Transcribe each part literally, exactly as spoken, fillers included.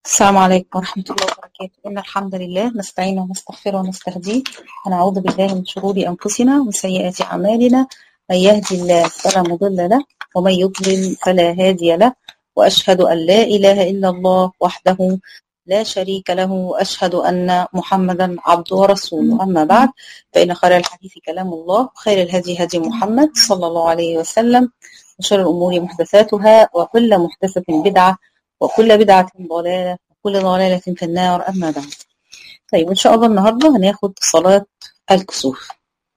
السلام عليكم ورحمة الله وبركاته. إن الحمد لله نستعين ونستغفر ونستهديه ونعوذ بالله من شرور أنفسنا ومن سيئات أعمالنا. من يهدي الله فلا مضل له ومن يضلل فلا هادي له، وأشهد أن لا إله إلا الله وحده لا شريك له، وأشهد أن محمدا عبده ورسوله. أما بعد، فإن خير الحديث كلام الله، وخير الهدي هدي محمد صلى الله عليه وسلم، وشر الأمور محدثاتها، وكل محدثة بدعة، وكل بدعة ضلالة، وكل ضلالة في النار. أما بعد، طيب إن شاء الله النهاردة هناخد صلاة الكسوف.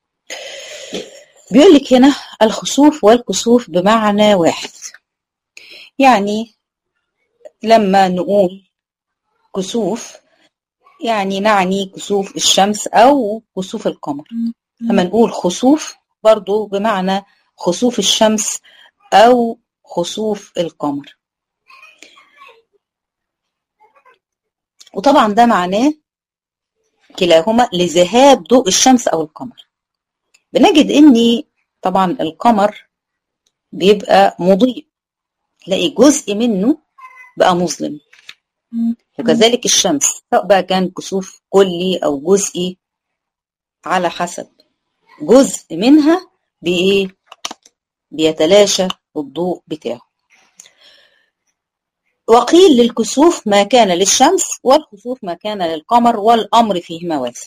بيقول لك هنا الخسوف والكسوف بمعنى واحد. يعني لما نقول كسوف يعني نعني كسوف الشمس أو كسوف القمر. لما نقول خسوف برضو بمعنى خسوف الشمس أو خسوف القمر. وطبعا ده معناه كلاهما لذهاب ضوء الشمس أو القمر. بنجد إن طبعا القمر بيبقى مضيء، تلاقي جزء منه بقى مظلم، وكذلك الشمس سواء بقى كان كسوف كلي أو جزئي على حسب، جزء منها بإيه بيتلاشى الضوء بتاعه. وقيل للكسوف ما كان للشمس، والخسوف ما كان للقمر، والأمر فيهما واسع.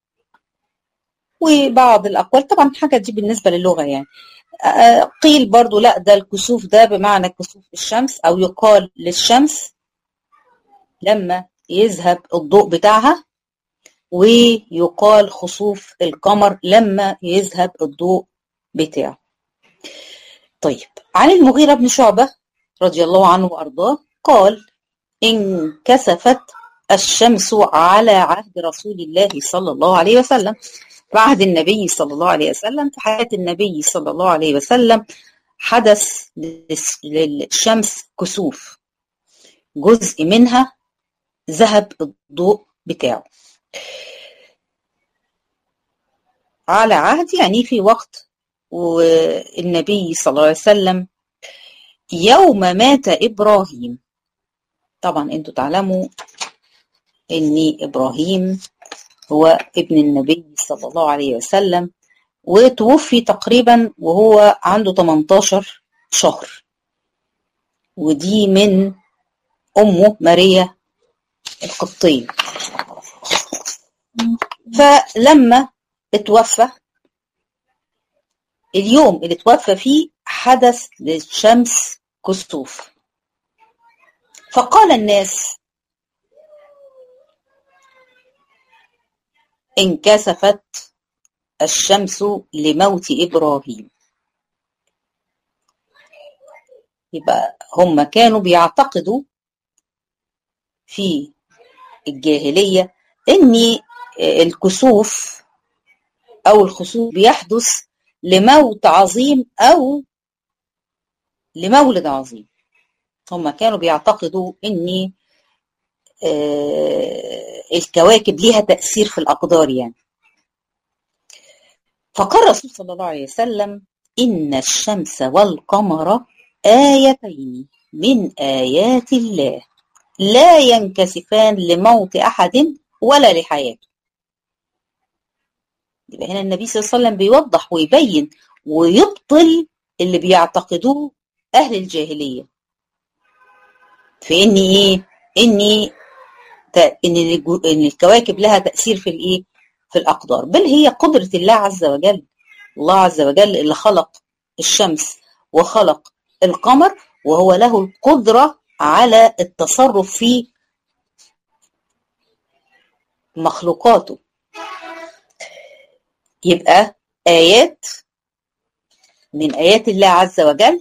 وبعض الأقوال طبعا حاجة دي بالنسبة للغة يعني قيل برضو لا، ده الكسوف ده بمعنى كسوف الشمس، أو يقال للشمس لما يذهب الضوء بتاعها، ويقال خسوف القمر لما يذهب الضوء بتاعه. طيب، عن المغيرة بن شعبة رضي الله عنه وأرضاه قال: انكسفت الشمس على عهد رسول الله صلى الله عليه وسلم. في عهد النبي صلى الله عليه وسلم، في حياة النبي صلى الله عليه وسلم، حدث للشمس كسوف، جزء منها ذهب الضوء بتاعه على عهد، يعني في وقت والنبي صلى الله عليه وسلم يوم مات إبراهيم. طبعا انتوا تعلموا ان إبراهيم هو ابن النبي صلى الله عليه وسلم، وتوفي تقريبا وهو عنده ثمانية عشر شهر، ودي من أمه ماريا القبطية. فلما اتوفى، اليوم اللي اتوفى فيه حدث للشمس كسوف. فقال الناس: انكسفت الشمس لموت إبراهيم. يبقى هم كانوا بيعتقدوا في الجاهلية ان الكسوف او الخسوف بيحدث لموت عظيم او لمولد عظيم. هم كانوا بيعتقدوا ان الكواكب ليها تأثير في الأقدار يعني. فقال الرسول صلى الله عليه وسلم: إن الشمس والقمر آيتين من آيات الله لا ينكسفان لموت أحد ولا لحياته. يبقى هنا النبي صلى الله عليه وسلم بيوضح ويبين ويبطل اللي بيعتقدوه أهل الجاهلية في إن إيه؟ إن إن الكواكب لها تأثير في الإيه؟ في الأقدار. بل هي قدرة الله عز وجل. الله عز وجل اللي خلق الشمس وخلق القمر، وهو له القدرة على التصرف في مخلوقاته. يبقى آيات من آيات الله عز وجل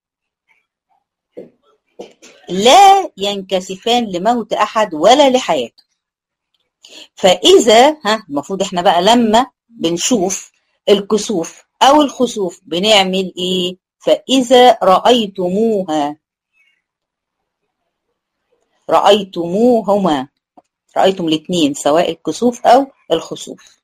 لا ينكسفان لموت أحد ولا لحياته. فإذا ها المفروض احنا بقى لما بنشوف الكسوف أو الخسوف بنعمل إيه؟ فإذا رأيتموها رأيتموهما رأيتم الاثنين سواء الكسوف أو الخسوف.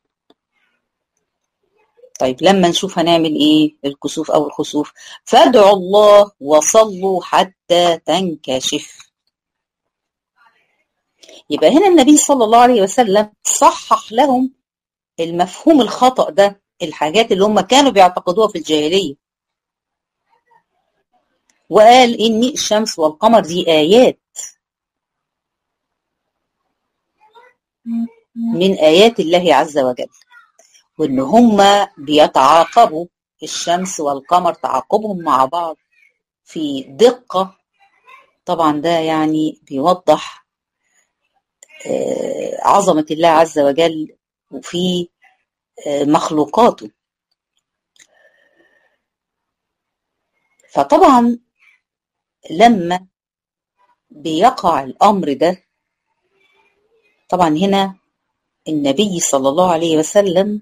طيب لما نشوف هنعمل إيه الكسوف أو الخسوف؟ فادعوا الله وصلوا حتى تنكشف. يبقى هنا النبي صلى الله عليه وسلم صحح لهم المفهوم الخطأ ده، الحاجات اللي هم كانوا بيعتقدوها في الجاهلية، وقال إن الشمس والقمر دي آيات من آيات الله عز وجل، وإن هم بيتعاقبوا الشمس والقمر تعاقبهم مع بعض في دقة. طبعا ده يعني بيوضح عظمة الله عز وجل وفي مخلوقاته. فطبعا لما بيقع الأمر ده، طبعا هنا النبي صلى الله عليه وسلم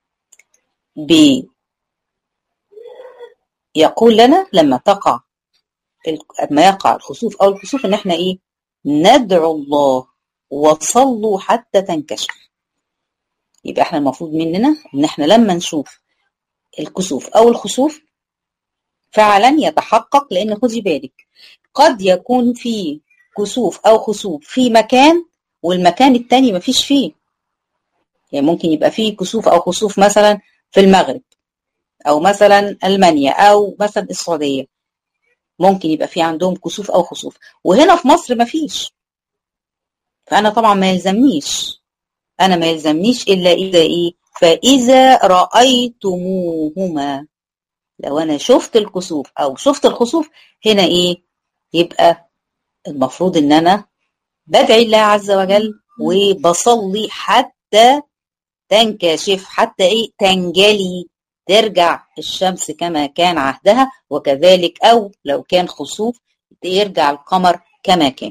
بيقول لنا لما تقع لما يقع الخسوف أو الكسوف إن احنا إيه؟ ندعو الله وصلوا حتى تنكشف. يبقى احنا المفروض مننا إن احنا لما نشوف الكسوف أو الخسوف فعلا يتحقق، لأن خدي بالك قد يكون في كسوف أو خسوف في مكان والمكان التاني مفيش فيه. يعني ممكن يبقى فيه كسوف أو خسوف مثلا في المغرب أو مثلا ألمانيا أو مثلا السعودية، ممكن يبقى فيه عندهم كسوف أو خسوف، وهنا في مصر مفيش. فأنا طبعا ما يلزمنيش أنا ما يلزمنيش إلا إذا إيه؟ فإذا رأيتموهما، لو أنا شفت الكسوف أو شفت الخسوف هنا إيه؟ يبقى المفروض إن أنا بدعي الله عز وجل وبصلي حتى تنكشف، حتى إيه؟ تنجلي، ترجع الشمس كما كان عهدها، وكذلك أو لو كان خسوف يرجع القمر كما كان.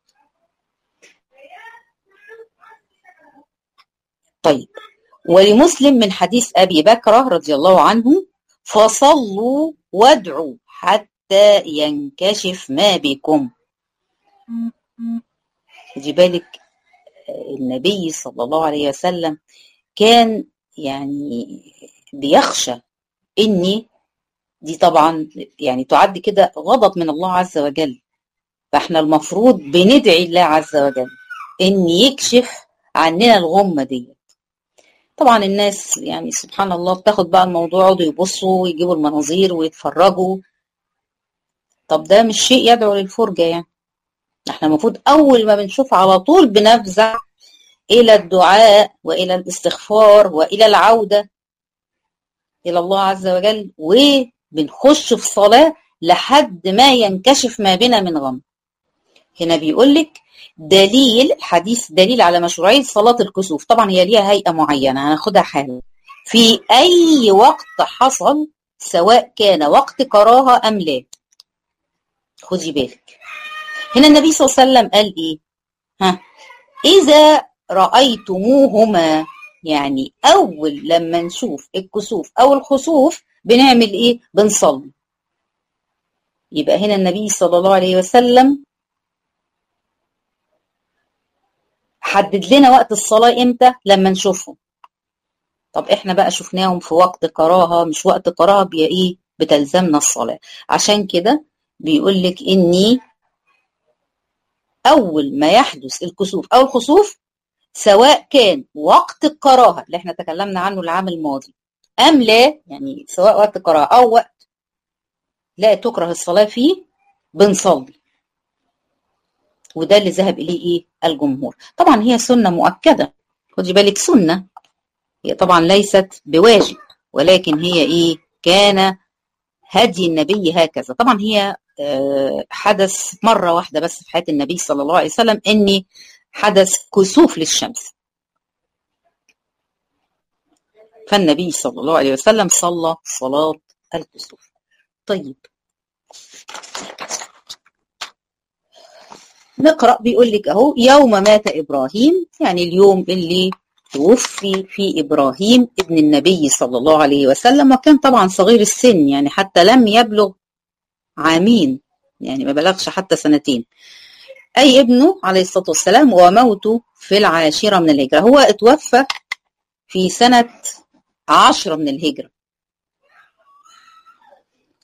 طيب، ولمسلم من حديث أبي بكر رضي الله عنه: فصلوا وادعوا حتى ينكشف ما بكم. خدي بالك النبي صلى الله عليه وسلم كان يعني بيخشى إني دي طبعا يعني تعد كده غضب من الله عز وجل، فاحنا المفروض بندعي الله عز وجل إن يكشف عننا الغمة دي. طبعا الناس يعني سبحان الله بتاخد بقى الموضوع يقعدوا يبصوا ويجيبوا المناظير ويتفرجوا. طب ده مش شيء يدعو للفرجة. يعني احنا المفروض أول ما بنشوف على طول بنفزع إلى الدعاء وإلى الاستغفار وإلى العودة إلى الله عز وجل، وبنخش في صلاة لحد ما ينكشف ما بنا من غم. هنا بيقولك دليل الحديث دليل على مشروعية صلاة الكسوف. طبعا هي ليها هيئة معينة هناخدها حالا في أي وقت حصل، سواء كان وقت كراهة أم لا. خدي بالك هنا النبي صلى الله عليه وسلم قال إيه؟ ها إذا رأيتموهما، يعني أول لما نشوف الكسوف أو الخسوف بنعمل إيه؟ بنصلي. يبقى هنا النبي صلى الله عليه وسلم حدد لنا وقت الصلاة إمتى؟ لما نشوفهم. طب إحنا بقى شفناهم في وقت كراهة، مش وقت كراهة بي إيه؟ بتلزمنا الصلاة. عشان كده بيقول لك إني أول ما يحدث الكسوف أو الخسوف، سواء كان وقت الكراهة اللي احنا تكلمنا عنه العام الماضي أم لا، يعني سواء وقت الكراهة أو وقت لا تكره الصلاة فيه، بنصلي. وده اللي ذهب إليه إيه؟ الجمهور. طبعا هي سنة مؤكدة، خدي بالك سنة، هي طبعا ليست بواجب، ولكن هي إيه؟ كان هدي النبي هكذا. طبعا هي حدث مرة واحدة بس في حياة النبي صلى الله عليه وسلم، إني حدث كسوف للشمس، فالنبي صلى الله عليه وسلم صلى صلاة الكسوف. طيب نقرأ، بيقول لك أهو: يوم مات إبراهيم، يعني اليوم اللي توفي في إبراهيم ابن النبي صلى الله عليه وسلم، وكان طبعا صغير السن، يعني حتى لم يبلغ عامين، يعني ما بلغش حتى سنتين، أي ابنه عليه الصلاة والسلام، وموته في العاشرة من الهجرة. هو اتوفى في سنة عشرة من الهجرة.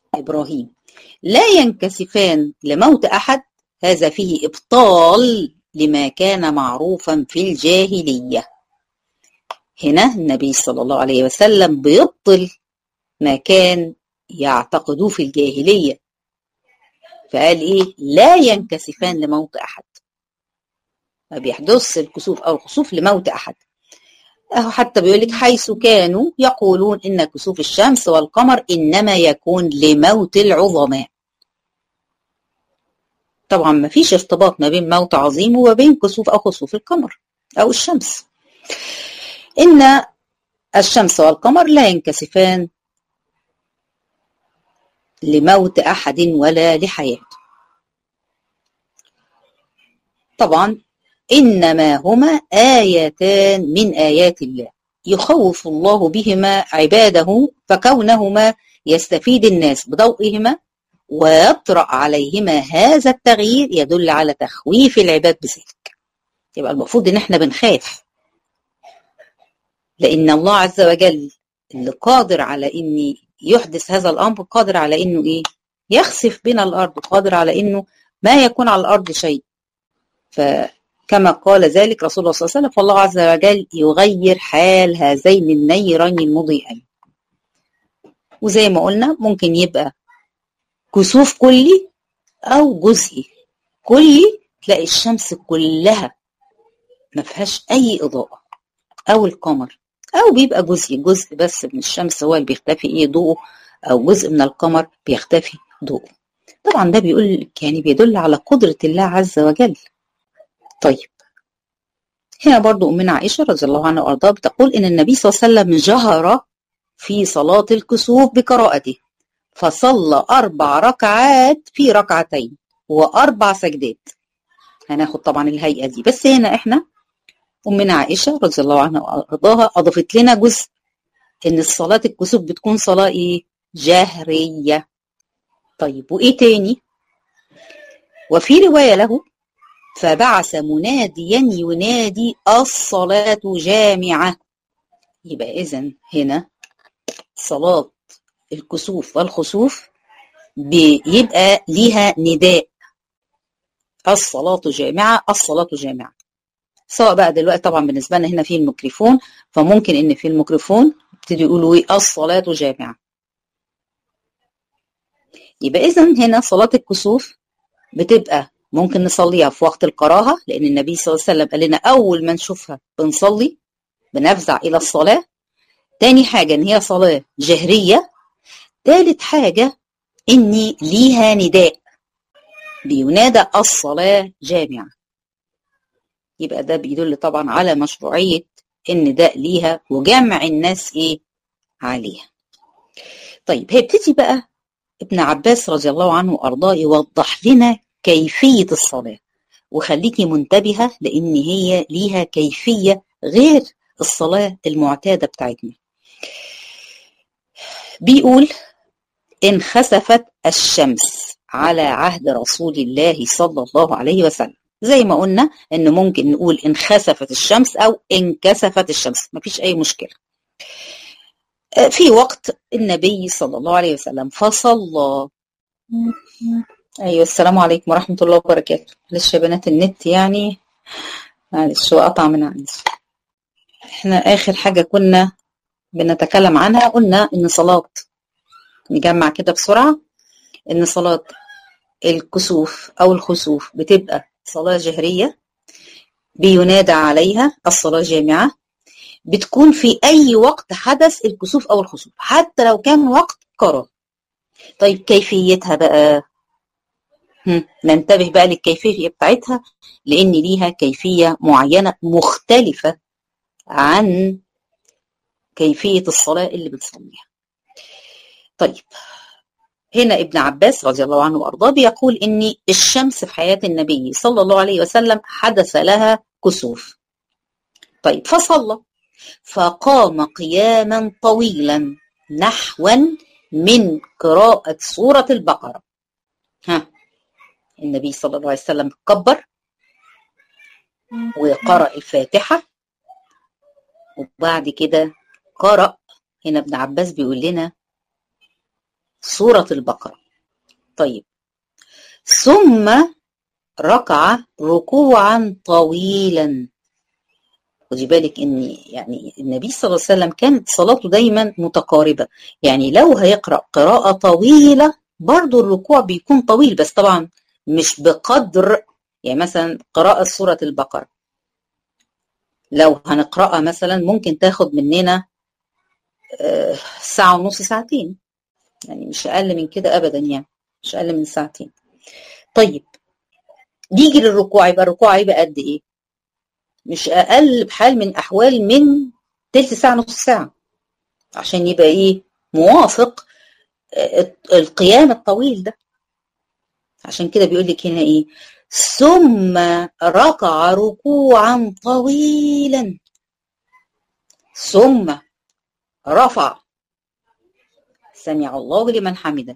إبراهيم لا ينكسفان لموت أحد، هذا فيه إبطال لما كان معروفا في الجاهلية. هنا النبي صلى الله عليه وسلم بيبطل ما كان يعتقدوه في الجاهلية، فقال إيه؟ لا ينكسفان لموت أحد، ما بيحدث الكسوف أو الخسوف لموت أحد. أهو حتى بيقولك حيث كانوا يقولون إن كسوف الشمس والقمر إنما يكون لموت العظماء. طبعا ما فيش ارتباط ما بين موت عظيم وما بين كسوف أو خسوف القمر أو الشمس. إن الشمس والقمر لا ينكسفان لموت أحد ولا لحياته. طبعا إنما هما آيتان من آيات الله يخوف الله بهما عباده، فكونهما يستفيد الناس بضوئهما ويطرأ عليهما هذا التغيير يدل على تخويف العباد بذلك. يبقى المفروض إن احنا بنخاف، لأن الله عز وجل اللي قادر على إن يحدث هذا الأمر، قادر على إنه إيه؟ يخسف بنا الأرض، قادر على إنه ما يكون على الأرض شيء. فكما قال ذلك رسول الله صلى الله عليه وسلم، فالله عز وجل يغير حال هذين النيرين المضيئين. وزي ما قلنا ممكن يبقى كسوف كلي أو جزئي. كلي تلاقي الشمس كلها ما فيهاش أي إضاءة، أو القمر، أو بيبقى جزء جزء بس من الشمس هو اللي بيختفي إيه ضوءه، أو جزء من القمر بيختفي ضوءه. طبعا ده بيقول يعني بيدل على قدرة الله عز وجل. طيب هنا برضو أمنا عائشة رضي الله عنها وأرضاها بتقول إن النبي صلى الله عليه وسلم جهر في صلاة الكسوف بقراءته، فصلى أربع ركعات في ركعتين وأربع سجدات. هناخد طبعا الهيئة دي، بس هنا إحنا أمنا عائشة رضي الله عنها وأرضاها أضافت لنا جزء إن الصلاة الكسوف بتكون صلاة إيه؟ جهرية. طيب وإيه تاني؟ وفي رواية له فبعث مناديا ينادي الصلاة جامعة. يبقى إذن هنا صلاة الكسوف والخسوف بيبقى ليها نداء، الصلاة جامعة، الصلاة جامعة. سواء بقى دلوقتي طبعا بالنسبة لنا هنا في الميكروفون، فممكن ان في الميكروفون يبتدي يقولوا ايه؟ الصلاة جامعة. يبقى اذا هنا صلاة الكسوف بتبقى ممكن نصليها في وقت الكراهة، لان النبي صلى الله عليه وسلم قال لنا اول ما نشوفها بنصلي بنفزع الى الصلاة. تاني حاجة ان هي صلاة جهرية. تالت حاجة ان ليها نداء بينادى الصلاة جامعة. يبقى ده بيدل طبعا على مشروعية النداء ليها وجمع الناس ايه عليها. طيب هيبتدي بقى ابن عباس رضي الله عنه وارضاه يوضح لنا كيفية الصلاة، وخليكي منتبهة لان هي ليها كيفية غير الصلاة المعتادة بتاعتنا. بيقول إن خسفت الشمس على عهد رسول الله صلى الله عليه وسلم. زي ما قلنا إن ممكن نقول إن خسفت الشمس أو انكسفت الشمس، مفيش أي مشكلة. في وقت النبي صلى الله عليه وسلم فصلى. أيوة السلام عليكم ورحمة الله وبركاته. معلش يا بنات النت يعني معلش وقطع من عندي. احنا آخر حاجة كنا بنتكلم عنها قلنا إن صلاة، نجمع كده بسرعة، إن صلاة الكسوف أو الخسوف بتبقى صلاة جهرية بينادى عليها الصلاة جامعة، بتكون في أي وقت حدث الكسوف أو الخسوف حتى لو كان وقت كراهة. طيب كيفيتها بقى، ننتبه بقى للكيفية بتاعتها لأن ليها كيفية معينة مختلفة عن كيفية الصلاة اللي بنصليها. طيب هنا ابن عباس رضي الله عنه وارضاه بيقول ان الشمس في حياة النبي صلى الله عليه وسلم حدث لها كسوف. طيب فصلى، فقام قياما طويلا نحوا من قراءة سورة البقرة. ها النبي صلى الله عليه وسلم كبر وقرأ الفاتحة وبعد كده قرأ، هنا ابن عباس بيقول لنا سورة البقرة. طيب ثم ركع ركوعا طويلا. خدي بالك ان يعني النبي صلى الله عليه وسلم كانت صلاته دايما متقاربة، يعني لو هيقرأ قراءة طويلة برضو الركوع بيكون طويل، بس طبعا مش بقدر يعني مثلا قراءة سورة البقرة لو هنقرأها مثلا ممكن تاخد مننا ساعة ونص ساعتين، يعني مش أقل من كده أبدا، يعني مش أقل من ساعتين. طيب نيجي للركوع، يبقى الركوع يبقى قد إيه؟ مش أقل بحال من أحوال من تلت ساعة نص ساعة، عشان يبقى إيه موافق القيام الطويل ده. عشان كده بيقول لك هنا إيه؟ ثم ركع ركوعا طويلا، ثم رفع سمع الله لمن حمده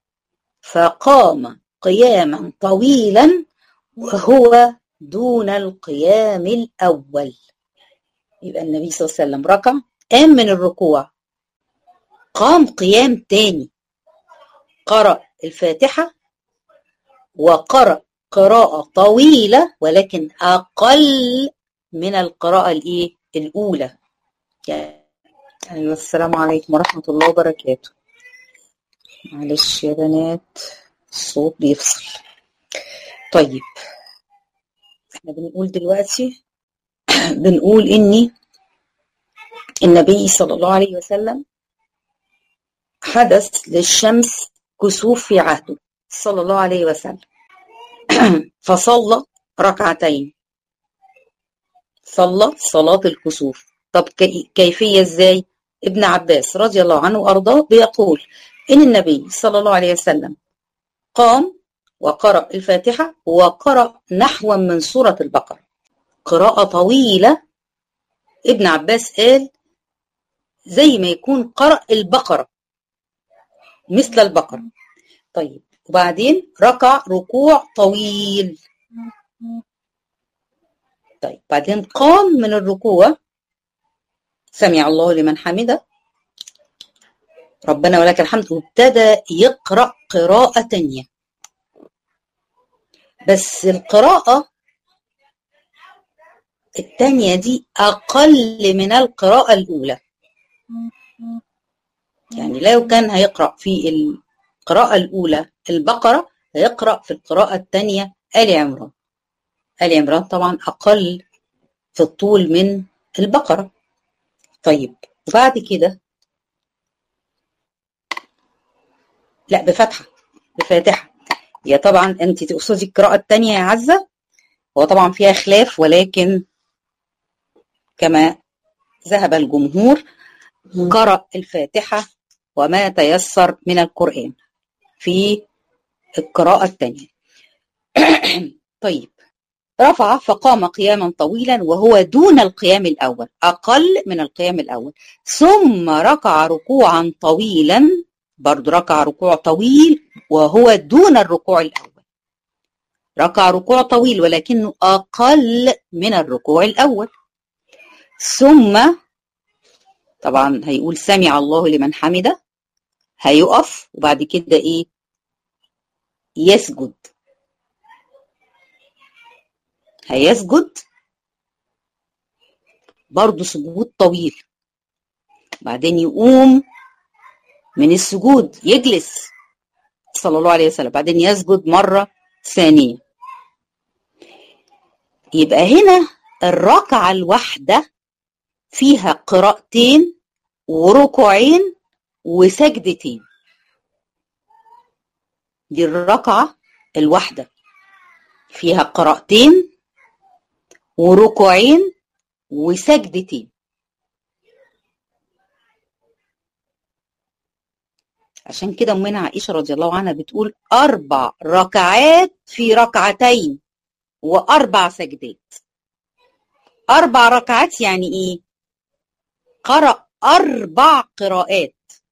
فقام قياما طويلا وهو دون القيام الأول. يبقى النبي صلى الله عليه وسلم ركع، قام من الركوع، قام قيام تاني، قرأ الفاتحة وقرأ قراءة طويلة ولكن أقل من القراءة الإيه؟ الأولى. يعني السلام عليكم ورحمة الله وبركاته. معلش يا بنات الصوت بيفصل. طيب احنا بنقول دلوقتي بنقول إني النبي صلى الله عليه وسلم حدث للشمس كسوف في عهده صلى الله عليه وسلم فصلى ركعتين، صلى صلاة الكسوف. طب كيفية ازاي؟ ابن عباس رضي الله عنه وارضاه بيقول ان النبي صلى الله عليه وسلم قام وقرأ الفاتحة وقرأ نحوا من سورة البقرة، قراءة طويلة. ابن عباس قال زي ما يكون قرأ البقرة، مثل البقرة. طيب وبعدين ركع ركوع طويل. طيب بعدين قام من الركوع، سمع الله لمن حمده ربنا ولك الحمد، وابتدى يقرأ قراءة تانية، بس القراءة التانية دي أقل من القراءة الأولى. يعني لو كان هيقرأ في القراءة الأولى البقرة هيقرأ في القراءة التانية آل عمران. آل عمران طبعا أقل في الطول من البقرة. طيب وبعد كده لا بفتحة بفاتحة. يا طبعا انت تقصدي القراءة التانية يا عزة، هو طبعا فيها خلاف ولكن كما ذهب الجمهور قرأ الفاتحة وما تيسر من القرآن في القراءة التانية. طيب رفع فقام قياما طويلا وهو دون القيام الأول، أقل من القيام الأول، ثم ركع ركوعا طويلا، برضو ركع ركوع طويل وهو دون الركوع الأول، ركع ركوع طويل ولكنه أقل من الركوع الأول. ثم طبعا هيقول سمع الله لمن حمده، هيقف وبعد كده إيه يسجد، هيسجد برضو سجود طويل، بعدين يقوم من السجود يجلس صلى الله عليه وسلم، بعدين يسجد مرة ثانية. يبقى هنا الركعة الواحدة فيها قراءتين وركوعين وسجدتين، دي الركعة الواحدة فيها قراءتين وركوعين وسجدتين. عشان كده أمنا عائشة رضي الله عنها بتقول أربع ركعات في ركعتين وأربع سجدات. أربع ركعات يعني إيه؟ قرأ أربع قراءات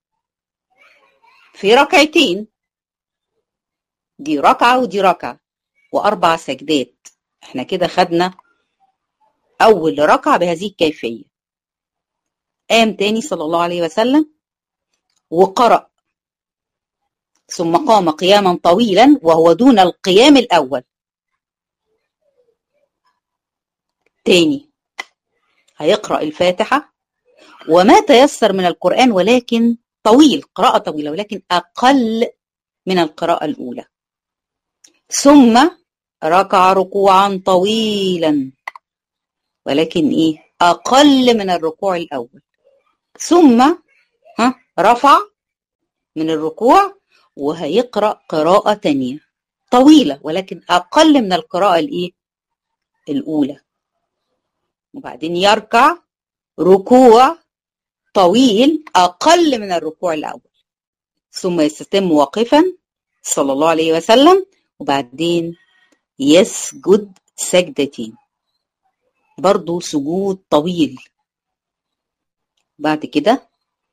في ركعتين، دي ركعة ودي ركعة وأربع سجدات. احنا كده خدنا أول ركعة بهذه الكيفية. قام تاني صلى الله عليه وسلم وقرأ، ثم قام قياما طويلا وهو دون القيام الأول، تاني هيقرأ الفاتحة وما تيسر من القرآن، ولكن طويل، قراءة طويلة ولكن أقل من القراءة الأولى. ثم ركع ركوعا طويلا ولكن إيه أقل من الركوع الأول. ثم ها رفع من الركوع وهيقرأ قراءة تانية طويلة ولكن أقل من القراءة الإيه الأولى. وبعدين يركع ركوع طويل أقل من الركوع الأول، ثم يستتم واقفا صلى الله عليه وسلم، وبعدين يسجد سجدتين برضو سجود طويل. بعد كده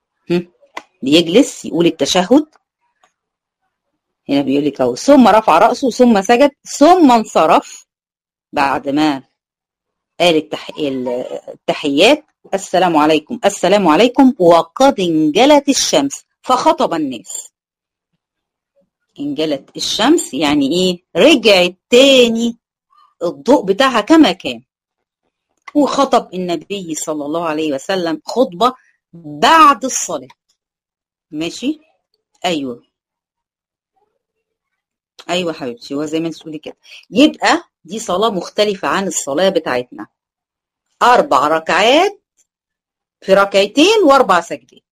يجلس يقول التشهد. هنا بيقول لك اهو ثم رفع رأسه ثم سجد ثم انصرف بعد ما قال التح... التحيات السلام عليكم السلام عليكم وقد انجلت الشمس فخطب الناس. انجلت الشمس يعني ايه رجعت تاني الضوء بتاعها كما كان، وخطب النبي صلى الله عليه وسلم خطبة بعد الصلاة. ماشي ايوه ايوه حبيبتي، هو زي ما انت تقولي كده. يبقى دي صلاة مختلفة عن الصلاة بتاعتنا، اربع ركعات في ركعتين واربع سجدات،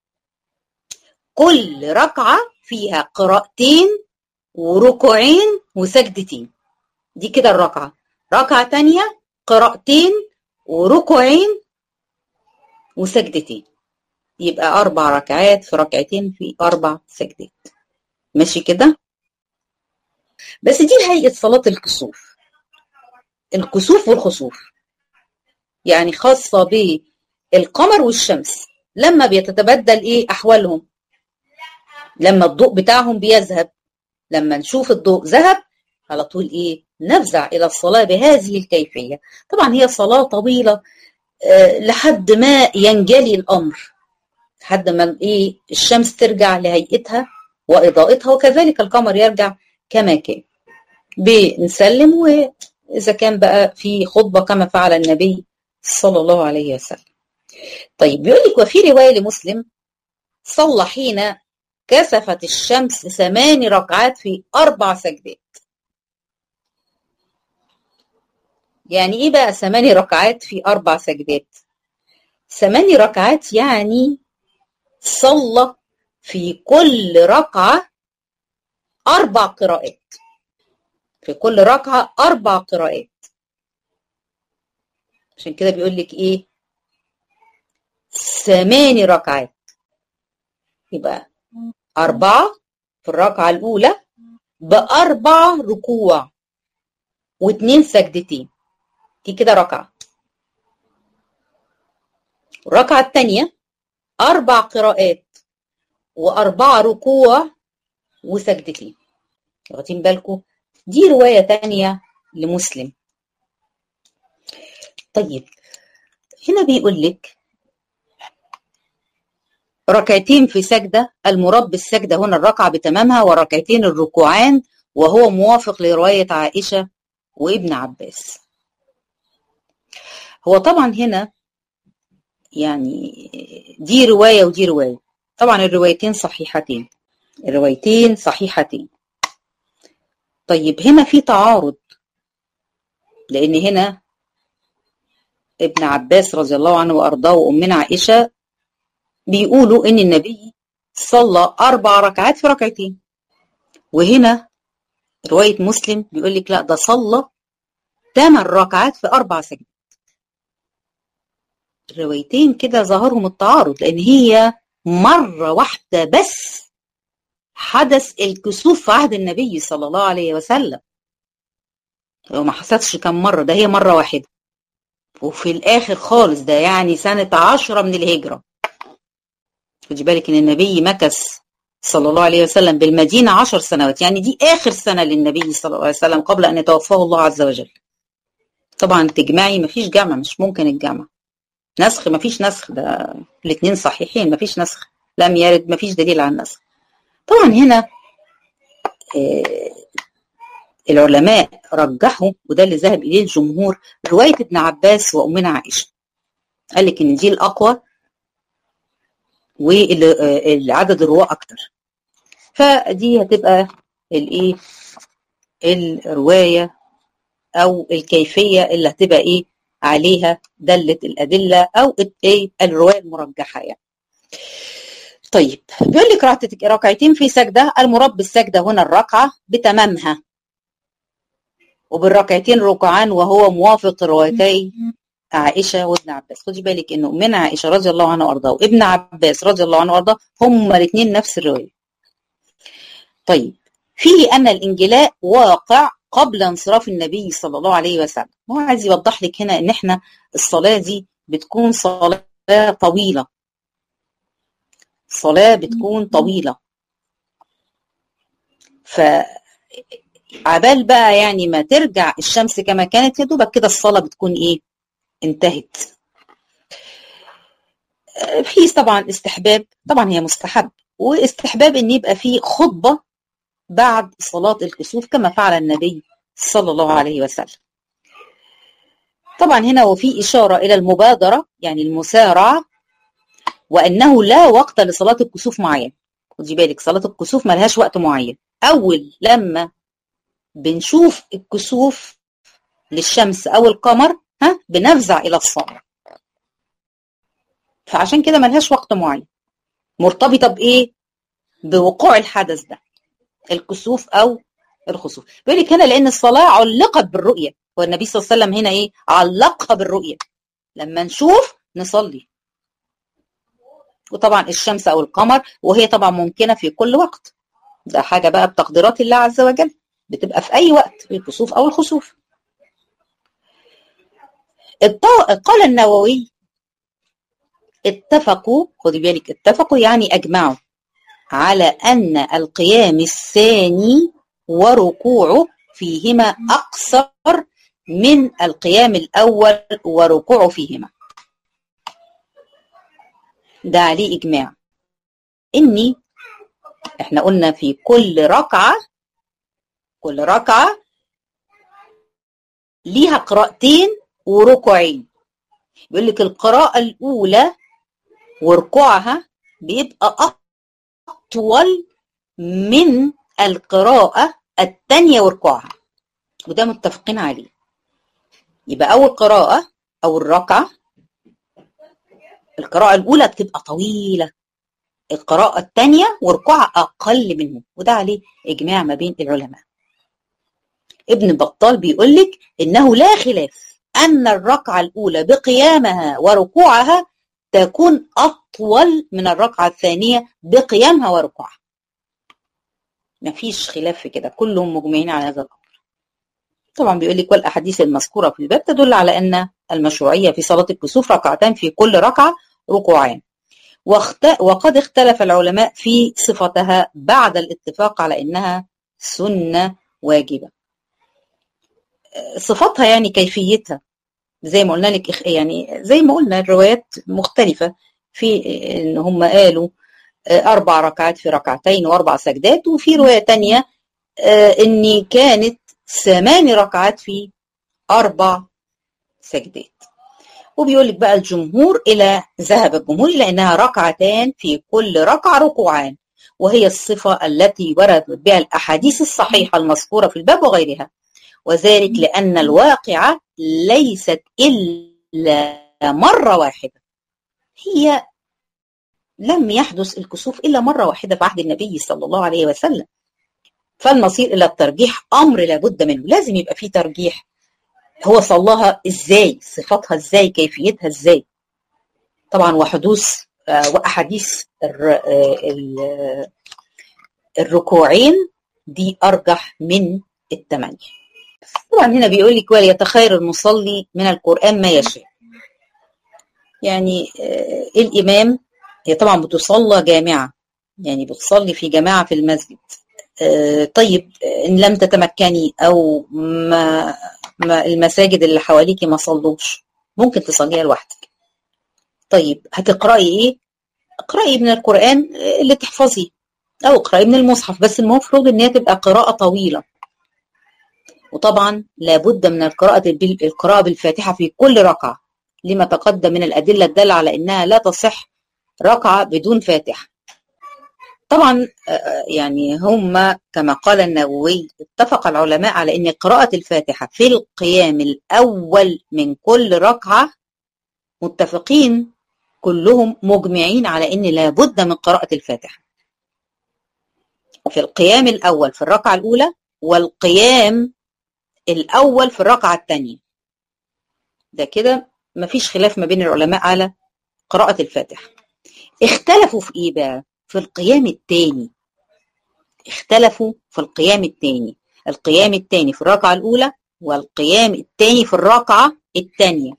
كل ركعة فيها قراءتين وركوعين وسجدتين. دي كده الركعة. ركعة تانية قراءتين وركوعين وسجدتين، يبقى أربع ركعات في ركعتين في أربع سجدات. ماشي كده؟ بس دي هيئة صلاة الكسوف، الكسوف والخسوف، يعني خاصة بالقمر والشمس لما بيتتبدل إيه أحوالهم، لما الضوء بتاعهم بيذهب، لما نشوف الضوء ذهب على طول إيه نفزع إلى الصلاة بهذه الكيفية. طبعا هي صلاة طويلة أه لحد ما ينجلي الأمر، لحد ما إيه الشمس ترجع لهيئتها وإضاءتها، وكذلك القمر يرجع كما كان. بنسلم، وإذا كان بقى في خطبة كما فعل النبي صلى الله عليه وسلم. طيب بيقول لك وفي رواية لمسلم صلى حين كسفت الشمس ثمان ركعات في أربع سجدات. يعني إيه بقى ثمان ركعات في أربع سجدات؟ ثمان ركعات يعني صلى في كل ركعة أربع قراءات، في كل ركعة أربع قراءات. عشان كده بيقول لك إيه ثمان ركعات، يبقى أربعة في الركعة الأولى بأربع ركوع واثنين سجدتين، دي كده ركعة. الركعة الثانية أربع قراءات وأربع ركوع وسجدتين. واخدين بالكم؟ دي رواية تانية لمسلم. طيب هنا بيقول لك ركعتين في سجدة، المراد بالسجدة هنا الركعة بتمامها وركعتين الركوعان، وهو موافق لرواية عائشة وابن عباس. هو طبعا هنا يعني دي رواية ودي رواية، طبعا الروايتين صحيحتين، الروايتين صحيحتين. طيب هنا في تعارض، لأن هنا ابن عباس رضي الله عنه وأرضاه وأمنا عائشة بيقولوا إن النبي صلى أربع ركعات في ركعتين، وهنا رواية مسلم بيقول لك لا ده صلى ثمان ركعات في أربع سجدات. الروايتين كده ظهرهم التعارض، لأن هي مرة واحدة بس حدث الكسوف في عهد النبي صلى الله عليه وسلم، لو ما حصلش كم مرة، ده هي مرة واحدة وفي الآخر خالص، ده يعني سنة عشرة من الهجرة. خدي بالك إن النبي مكث صلى الله عليه وسلم بالمدينة عشر سنوات، يعني دي آخر سنة للنبي صلى الله عليه وسلم قبل أن يتوفاه الله عز وجل. طبعا تجمعي مفيش جمع، مش ممكن الجمع، نسخ مفيش نسخ، ده الاثنين صحيحين مفيش نسخ، لم يرد مفيش دليل على النسخ. طبعا هنا العلماء رجحوا، وده اللي ذهب إليه الجمهور، رواية ابن عباس وأمنا عائشة. قال لك إن دي الأقوى والعدد الرواة أكتر، فدي هتبقى الإيه الرواية أو الكيفية اللي هتبقى إيه عليها دلة الأدلة أو إيه الرواية المرجحة يعني. طيب بيقول لك ركعتين في سجدة، المراد بالسجدة هنا الركعة بتمامها، وبالركعتين ركعان، وهو موافق روايتي عائشة وابن عباس. خدي بالك إنه من عائشة رضي الله عنها وأرضاه وابن عباس رضي الله عنه وأرضاه هما الاثنين نفس الرواية. طيب فيه أن الانجلاء واقع قبل انصراف النبي صلى الله عليه وسلم. هو عايز يوضح لك هنا إن إحنا الصلاة دي بتكون صلاة طويلة، صلاة بتكون طويلة، فعبال بقى يعني ما ترجع الشمس كما كانت يا دوبك كده الصلاة بتكون إيه انتهت. في طبعا استحباب، طبعا هي مستحب، واستحباب ان يبقى في خطبة بعد صلاة الكسوف كما فعل النبي صلى الله عليه وسلم. طبعا هنا وفي إشارة إلى المبادرة يعني المسارعة، وأنه لا وقت لصلاة الكسوف معين. خدي بالك صلاة الكسوف ما لهاش وقت معين، أول لما بنشوف الكسوف للشمس أو القمر ها بنفزع إلى الصلاة، فعشان كده ما لهاش وقت معين، مرتبطة بإيه؟ بوقوع الحدث ده الكسوف أو الخسوف. بيقول لك هنا لأن الصلاة علقت بالرؤية، والنبي صلى الله عليه وسلم هنا إيه؟ علقها بالرؤية، لما نشوف نصلي. وطبعا الشمس أو القمر وهي طبعا ممكنة في كل وقت، ده حاجة بقى بتقديرات الله عز وجل، بتبقى في أي وقت الكسوف أو الخسوف. قال النووي اتفقوا، خدي بالك اتفقوا يعني أجمعوا على أن القيام الثاني وركوعه فيهما أقصر من القيام الأول وركوعه فيهما. ده عليه إجماع. إني إحنا قلنا في كل ركعة كل ركعة ليها قراءتين وركوعين. بيقول لك القراءة الأولى وركوعها بيبقى أطول من القراءة الثانية وركوعها، وده متفقين عليه. يبقى أول قراءة أو الركعة القراءة الأولى بتبقى طويلة، القراءة الثانية وركوعها أقل منه، وده عليه إجماع ما بين العلماء. ابن بطال بيقول لك إنه لا خلاف أن الركعة الأولى بقيامها وركوعها تكون أطول من الركعة الثانية بقيامها وركوعها. مفيش خلاف في كده، كلهم مجمعين على هذا الأمر. طبعا بيقول لك والأحاديث المذكورة في الباب تدل على أن المشروعية في صلاة الكسوف ركعتان في كل ركعة ركوعان، وقد اختلف العلماء في صفتها بعد الاتفاق على أنها سنة واجبة. صفتها يعني كيفيتها زي ما قلنا لك، يعني زي ما قلنا الروايات مختلفة في ان هم قالوا اربع ركعات في ركعتين واربع سجدات، وفي رواية تانية ان كانت ثمان ركعات في اربع سجدات. وبيقول لك بقى الجمهور الى ذهب الجمهور الى انها ركعتان في كل ركعة ركوعان، وهي الصفة التي وردت بها الاحاديث الصحيحة المذكورة في الباب وغيرها، وذلك لأن الواقعة ليست إلا مرة واحدة. هي لم يحدث الكسوف إلا مرة واحدة في عهد النبي صلى الله عليه وسلم، فالمصير إلى الترجيح أمر لابد منه، لازم يبقى فيه ترجيح. هو صلاها إزاي، صفاتها إزاي، كيفيتها إزاي. طبعا وحدوث وأحاديث الركوعين دي أرجح من الثمانية. طبعا هنا بيقول لك وليتخير المصلي من القرآن ما يشاء. يعني آه الإمام هي طبعا بتصلى جامعة، يعني بتصلي في جماعة في المسجد. آه طيب إن لم تتمكني أو ما, ما المساجد اللي حواليكي ما صلوش، ممكن تصليها لوحدك. طيب هتقرأي إيه؟ اقرأي من القرآن اللي تحفظيه، أو اقرأي من المصحف، بس المفروض إن هي تبقى قراءة طويلة. وطبعا لابد من القراءة القراءة بالفاتحة في كل ركعة لما تقدم من الأدلة الدالة على أنها لا تصح ركعة بدون فاتحة. طبعا يعني هم كما قال النووي اتفق العلماء على أن قراءة الفاتحة في القيام الأول من كل ركعة متفقين كلهم مجمعين على أن لابد من قراءة الفاتحة في القيام الأول في الركعة الأولى والقيام الأول في الركعة الثانية. ده كده مفيش خلاف ما بين العلماء على قراءة الفاتحة. اختلفوا في إيه بقى؟ في القيام الثاني. اختلفوا في القيام الثاني القيام الثاني في الركعة الأولى والقيام الثاني في الركعة الثانية.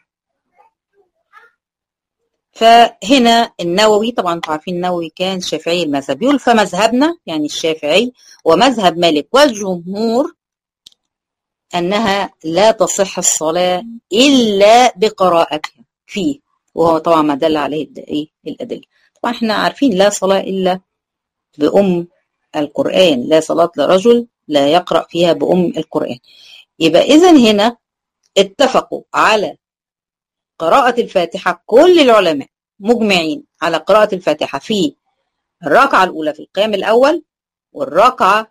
فهنا النووي طبعا انتوا عارفين النووي كان شافعي المذهب يقول فمذهبنا يعني الشافعي ومذهب مالك والجمهور أنها لا تصح الصلاة إلا بقراءتها فيه، وهو طبعا ما دل عليه الأدلة. طبعا احنا عارفين لا صلاة إلا بأم القرآن، لا صلاة لرجل لا يقرأ فيها بأم القرآن. يبقى إذن هنا اتفقوا على قراءة الفاتحة، كل العلماء مجمعين على قراءة الفاتحة في الركعة الأولى في القيام الأول والركعة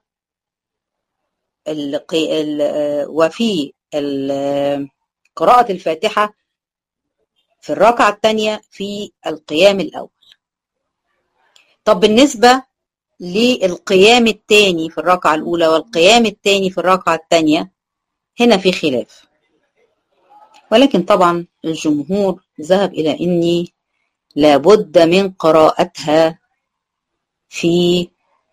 وفي قراءة الفاتحة في الركعة الثانية في القيام الأول. طب بالنسبة للقيام الثاني في الركعة الأولى والقيام الثاني في الركعة الثانية هنا في خلاف، ولكن طبعا الجمهور ذهب إلى أني لابد من قراءتها في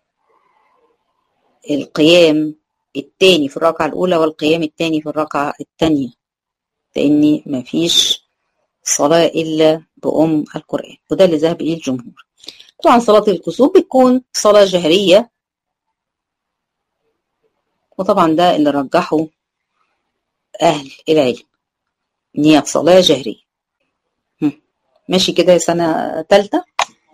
القيام الثاني في الركعة الأولى والقيام الثاني في الركعة الثانية، لأن ما فيش صلاة إلا بأم القرآن، وده اللي ذهب إليه الجمهور. طبعا صلاة الكسوف بتكون صلاة جهرية، وطبعا ده اللي رجحه أهل العلم إن هي صلاة جهرية. ماشي كده يا سنة تالتة؟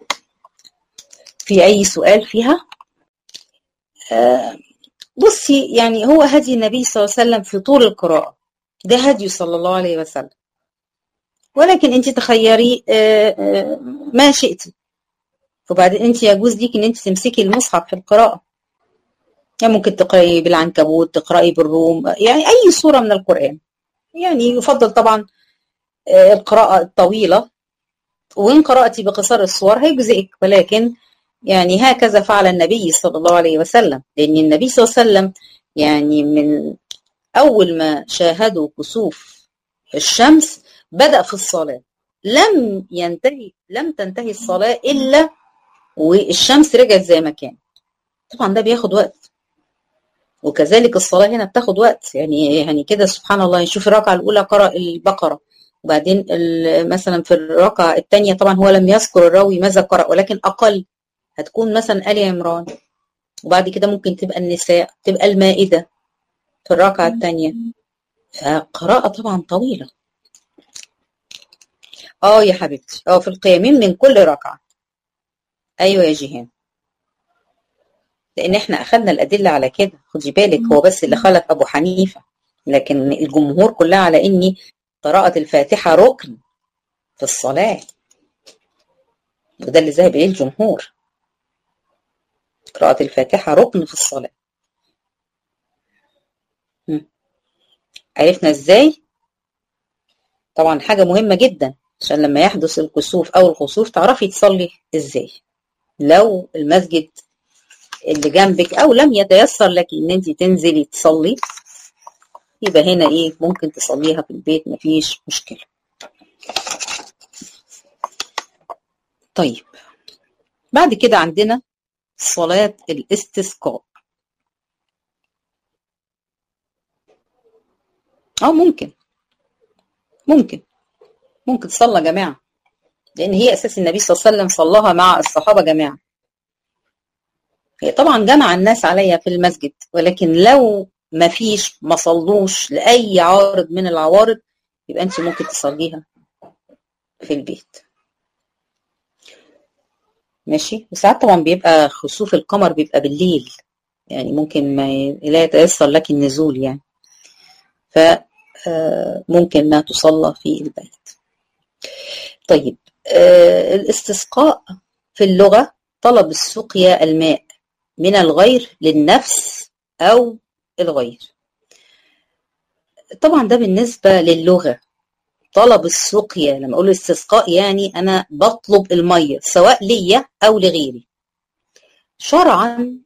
في أي سؤال فيها؟ آه بصي، يعني هو هدي النبي صلى الله عليه وسلم في طول القراءة، ده هدي صلى الله عليه وسلم، ولكن انت تخيري آه آه ما شئتي، وبعدين انت يجوز ليك ان انت تمسكي المصحف في القراءة، يعني ممكن تقرأي بالعنكبوت، تقرأي بالروم، يعني أي سورة من القرآن. يعني يفضل طبعا آه القراءة الطويلة، وإن قرأتي بقصار الصور هيجزئك، ولكن يعني هكذا فعل النبي صلى الله عليه وسلم، لأن النبي صلى الله عليه وسلم يعني من أول ما شاهدوا كسوف الشمس بدأ في الصلاة، لم ينتهي لم تنتهي الصلاة إلا والشمس رجعت زي ما كان. طبعا ده بياخد وقت، وكذلك الصلاة هنا بتاخد وقت، يعني يعني كده سبحان الله. يشوف الركعة الأولى قرأ البقرة، وبعدين مثلا في الركعة الثانية طبعا هو لم يذكر الراوي ماذا قرأ، ولكن أقل هتكون مثلا آل عمران، وبعد كده ممكن تبقى النساء، تبقى المائدة في الركعة الثانية، فقراءة طبعا طويلة. اه يا حبيبتي، اه في القيامين من كل ركعة. ايوه يا جيهان، لان احنا اخذنا الادلة على كده، خدي بالك هو بس اللي خالف ابو حنيفة، لكن الجمهور كلها على اني قراءة الفاتحة ركن في الصلاة، وده اللي ذهب اليه الجمهور، قراءة الفاتحة ركن في الصلاة. عرفنا ازاي؟ طبعا حاجة مهمة جدا عشان لما يحدث الكسوف او الخسوف تعرفي تصلي ازاي، لو المسجد اللي جنبك او لم يتيسر لك ان انت تنزلي تصلي، يبقى هنا ايه ممكن تصليها في البيت، مفيش مشكلة. طيب بعد كده عندنا صلاة الاستسقاء. اه ممكن ممكن ممكن تصلى جماعة، لان هي اساس النبي صلى الله عليه وسلم صلاها مع الصحابة جماعة. هي طبعا جمع الناس عليها في المسجد، ولكن لو ما فيش ما صلوش لأي عارض من العوارض يبقى انت ممكن تصليها في البيت. ماشي. وساعات طبعا بيبقى خسوف القمر بيبقى بالليل، يعني ممكن ما لا يتيسر لك النزول يعني، فممكن انها تصلى في البيت. طيب، الاستسقاء في اللغة طلب السقيا الماء من الغير للنفس أو الغير. طبعا ده بالنسبة للغة. طلب السقيا، لما أقول استسقاء يعني أنا بطلب المية سواء ليا أو لغيري. شرعا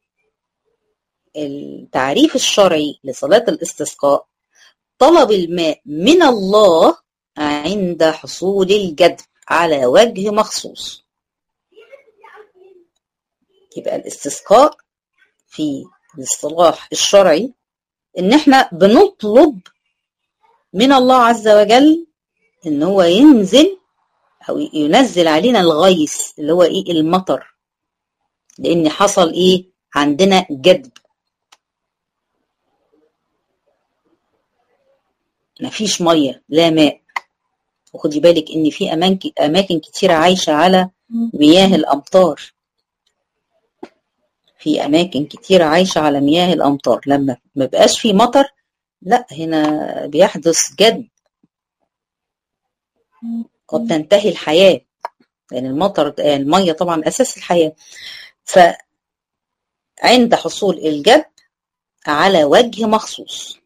التعريف الشرعي لصلاة الاستسقاء طلب الماء من الله عند حصول الجدب على وجه مخصوص. يبقى الاستسقاء في الاصطلاح الشرعي ان احنا بنطلب من الله عز وجل ان هو ينزل او ينزل علينا الغيث اللي هو ايه؟ المطر. لان حصل ايه؟ عندنا جدب، مفيش ميه، لا ماء. وخدي بالك ان في اماكن اماكن كتيره عايشه على مياه الامطار. في اماكن كتيره عايشه على مياه الامطار. لما ما بقاش في مطر، لا، هنا بيحدث جدب، قد تنتهي الحياه، لان المطر الميه طبعا اساس الحياه. فعند حصول الجدب على وجه مخصوص،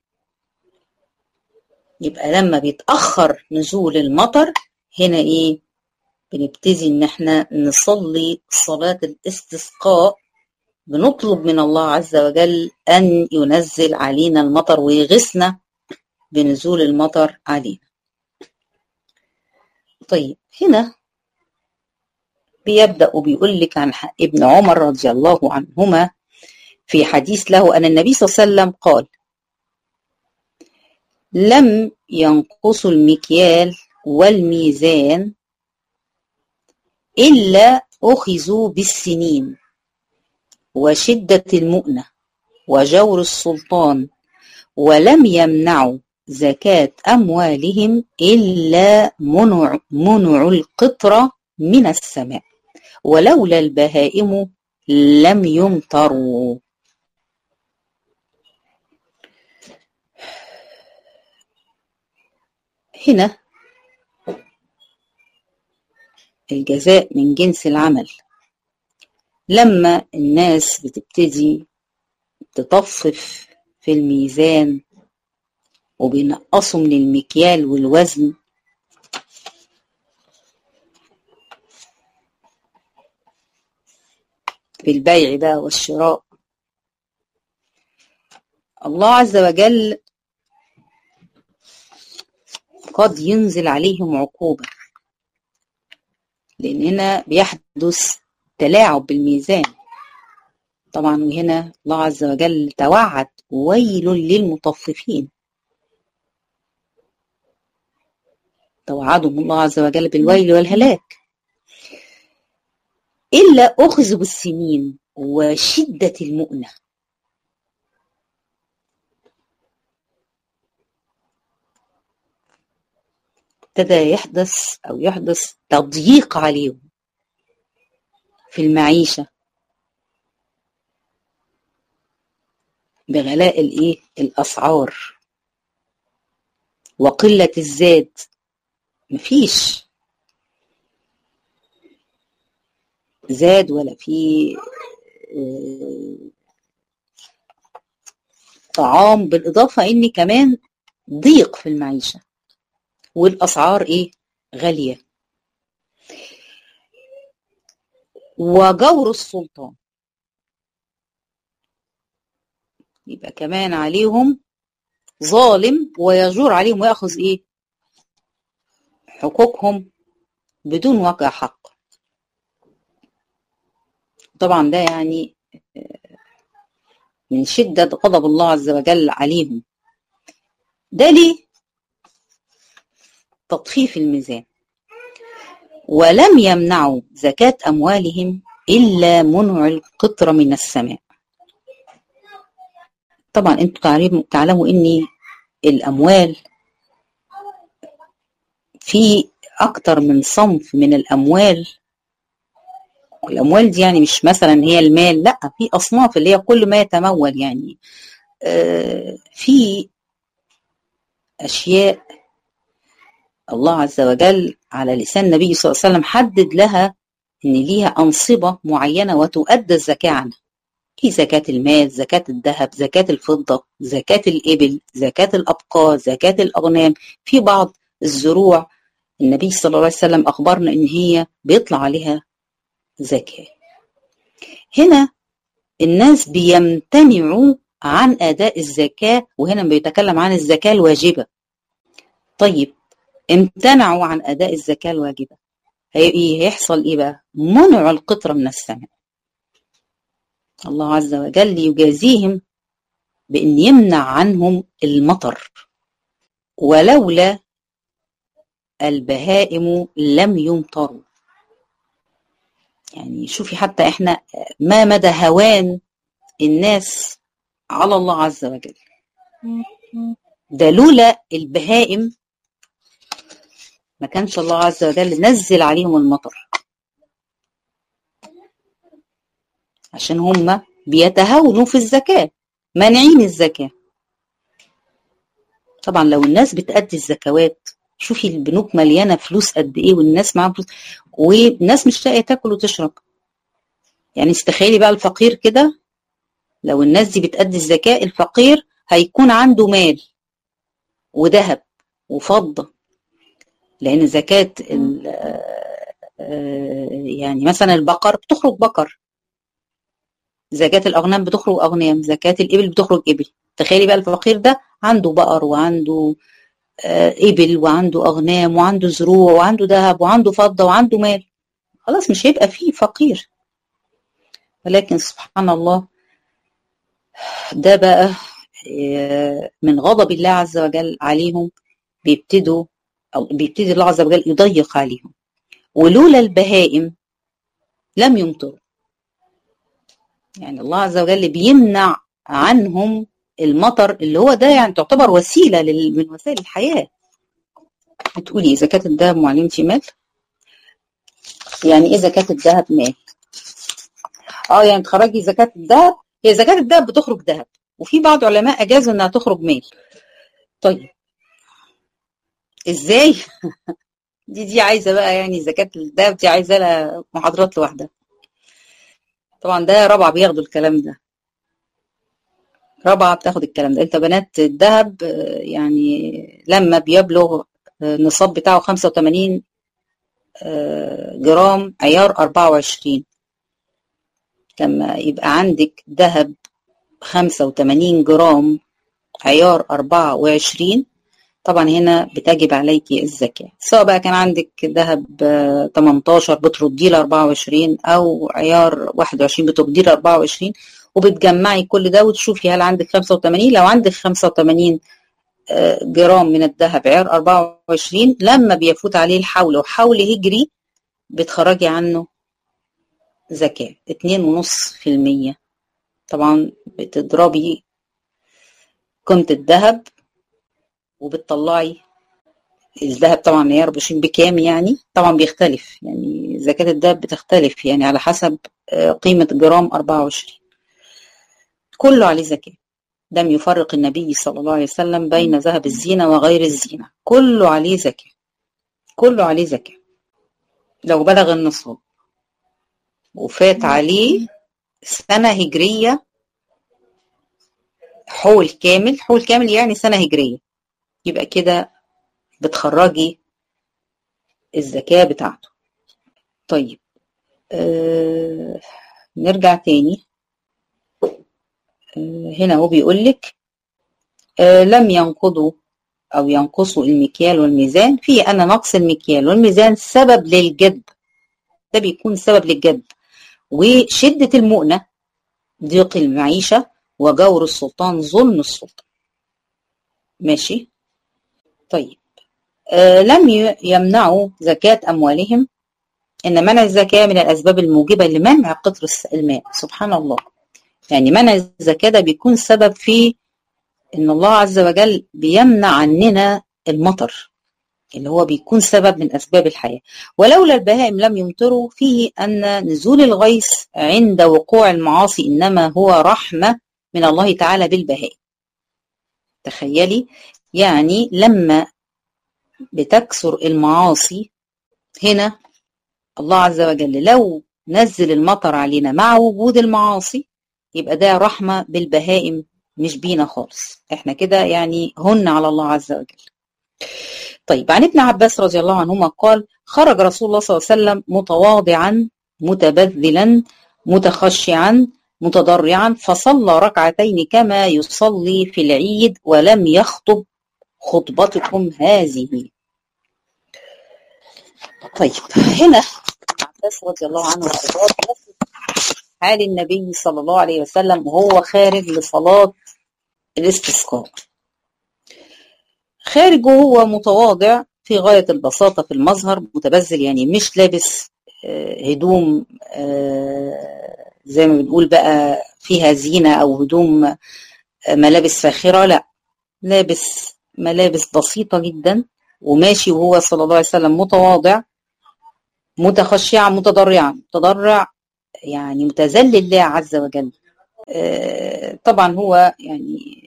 يبقى لما بيتأخر نزول المطر هنا ايه؟ بنبتدي ان احنا نصلي صلاة الاستسقاء، بنطلب من الله عز وجل ان ينزل علينا المطر ويغثنا بنزول المطر علينا. طيب، هنا بيبدأ وبيقول لك عن ابن عمر رضي الله عنهما في حديث له أن النبي صلى الله عليه وسلم قال: لم ينقصوا المكيال والميزان إلا أخذوا بالسنين وشدة المؤنة وجور السلطان، ولم يمنعوا زكاة أموالهم إلا منع, منع القطرة من السماء، ولولا البهائم لم يمطروا. هنا الجزاء من جنس العمل. لما الناس بتبتدي تطفف في الميزان وبينقصوا من المكيال والوزن، في البيع بقى والشراء، الله عز وجل قد ينزل عليهم عقوبة، لأن هنا بيحدث تلاعب بالميزان طبعا. وهنا الله عز وجل توعد: ويل للمطففين. توعدهم الله عز وجل بالويل والهلاك. إلا أخذوا بالسنين وشدة المؤنة. ابتدى يحدث أو يحدث تضييق عليهم في المعيشة بغلاء الإيه؟ الأسعار وقلة الزاد. مفيش زاد ولا في طعام، بالإضافة إن كمان ضيق في المعيشة والأسعار إيه؟ غالية. وجور السلطان، يبقى كمان عليهم ظالم ويجور عليهم ويأخذ إيه؟ حقوقهم بدون وجه حق. طبعا ده يعني من شدة غضب الله عز وجل عليهم. ده ليه؟ تطفيف الميزان. ولم يمنعوا زكاة أموالهم إلا منع القطر من السماء. طبعا انتوا تعلموا ان الأموال في أكتر من صنف من الأموال. والأموال دي يعني مش مثلا هي المال، لا، في أصناف اللي هي كل ما يتمول. يعني آه في أشياء الله عز وجل على لسان النبي صلى الله عليه وسلم حدد لها إن ليها أنصبة معينة وتؤدى الزكاة عنها، في زكاة المال، زكاة الذهب، زكاة الفضة، زكاة الإبل، زكاة الأبقار، زكاة الأغنام. في بعض الزروع النبي صلى الله عليه وسلم أخبرنا إن هي بيطلع عليها زكاة. هنا الناس بيمتنعوا عن أداء الزكاة، وهنا بيتكلم عن الزكاة الواجبة. طيب امتنعوا عن أداء الزكاة الواجبة، هيحصل إيه بقى؟ منع القطرة من السماء. الله عز وجل يجازيهم بأن يمنع عنهم المطر. ولولا البهائم لم يمطروا. يعني شوفي حتى احنا ما مدى هوان الناس على الله عز وجل. ده لولا البهائم ما كانش الله عز وجل نزل عليهم المطر، عشان هم بيتهاونوا في الزكاة، مانعين الزكاة. طبعا لو الناس بتأدي الزكوات، شوفي البنوك مليانة فلوس قد ايه، والناس معاها فلوس، والناس مش لاقيه تاكل وتشرب. يعني استخيلي بقى الفقير كده، لو الناس دي بتأدي الزكاة، الفقير هيكون عنده مال وذهب وفضة، لأن زكاة يعني مثلا البقر بتخرج بقر، زكاة الأغنام بتخرج أغنام، زكاة الإبل بتخرج إبل. تخيلي بقى الفقير ده عنده بقر وعنده إبل وعنده أغنام وعنده زروع وعنده ذهب وعنده فضة وعنده مال، خلاص مش هيبقى فيه فقير. ولكن سبحان الله، ده بقى من غضب الله عز وجل عليهم، بيبتدوا أو بيبتدي الله عز وجل يضيق عليهم. ولولا البهائم لم يمطروا. يعني الله عز وجل بيمنع عنهم المطر، اللي هو ده يعني تعتبر وسيلة من وسائل الحياة. بتقولي زكاة الذهب معلمتي مال؟ يعني ايه زكاة الذهب مال؟ اه يعني تخرجي زكاة الذهب، هي زكاة الذهب بتخرج ذهب، وفي بعض علماء اجازوا انها تخرج مال. طيب ازاي؟ دي دي عايزه بقى، يعني زكاة الذهب دي عايزه لها محاضرات لوحدها. طبعا ده رابعه بياخدوا الكلام ده، رابعه بتاخد الكلام ده. انت بنات الذهب يعني لما بيبلغ النصاب بتاعه خمسة وثمانين جرام عيار أربعة وعشرين، لما يبقى عندك ذهب خمسة وثمانين جرام عيار أربعة وعشرين، طبعا هنا بتجب عليكي الزكاة. سواء بقى كان عندك ذهب تمنتاشر بترديه ل أربعة وعشرين، او عيار واحد وعشرين بترديه ل أربعة وعشرين، وبتجمعي كل ده وتشوفي هل عندك خمسة وثمانين. لو عندك خمسة وثمانين جرام من الذهب عيار أربعة وعشرين، لما بيفوت عليه الحول وحول هجري بتخرجي عنه زكاة اتنين ونص في المية. طبعا بتضربي قيمة الذهب وبتطلعي الذهب طبعا عيار أربعة وعشرين بكام، يعني طبعا بيختلف، يعني زكاة الذهب بتختلف يعني على حسب قيمة جرام أربعة وعشرين. كله عليه زكاة. لم يفرق النبي صلى الله عليه وسلم بين ذهب الزينة وغير الزينة، كله عليه زكاة، كله عليه زكاة. لو بلغ النصاب وفات عليه سنة هجرية، حول كامل، حول كامل يعني سنة هجرية، يبقى كده بتخرجي الزكاة بتاعته. طيب آه نرجع تاني. آه هنا هو بيقول لك آه لم ينقضوا أو ينقصوا المكيال والميزان، في أن نقص المكيال والميزان سبب للجدب، ده بيكون سبب للجدب وشدة المؤنة، ضيق المعيشة، وجور السلطان، ظلم السلطان. ماشي. طيب آه لم يمنعوا زكاة أموالهم، إن منع الزكاة من الأسباب الموجبة لمنع قطر الماء. سبحان الله، يعني منع الزكاة ده بيكون سبب في إن الله عز وجل بيمنع عننا المطر، اللي هو بيكون سبب من أسباب الحياة. ولولا البهائم لم يمطروا، فيه أن نزول الغيث عند وقوع المعاصي إنما هو رحمة من الله تعالى بالبهائم. تخيلي يعني لما بتكثر المعاصي هنا الله عز وجل لو نزل المطر علينا مع وجود المعاصي يبقى ده رحمة بالبهائم مش بينا خالص، احنا كده يعني هن على الله عز وجل. طيب عن ابن عباس رضي الله عنهما قال خرج رسول الله صلى الله عليه وسلم متواضعا متبذلا متخشعا متضرعا فصلى ركعتين كما يصلي في العيد ولم يخطب خطبتكم هذه. طيب هنا عباس رضي الله عنه وارضاه حال النبي صلى الله عليه وسلم وهو خارج لصلاة الاستسقاء، خارج وهو متواضع في غاية البساطة في المظهر، متبذل يعني مش لابس هدوم زي ما بنقول بقى فيها زينة أو هدوم ملابس فاخرة، لا، لابس ملابس بسيطة جدا وماشي وهو صلى الله عليه وسلم متواضع متخشعا متضرعا. متضرع يعني متذلل لله عز وجل. طبعا هو يعني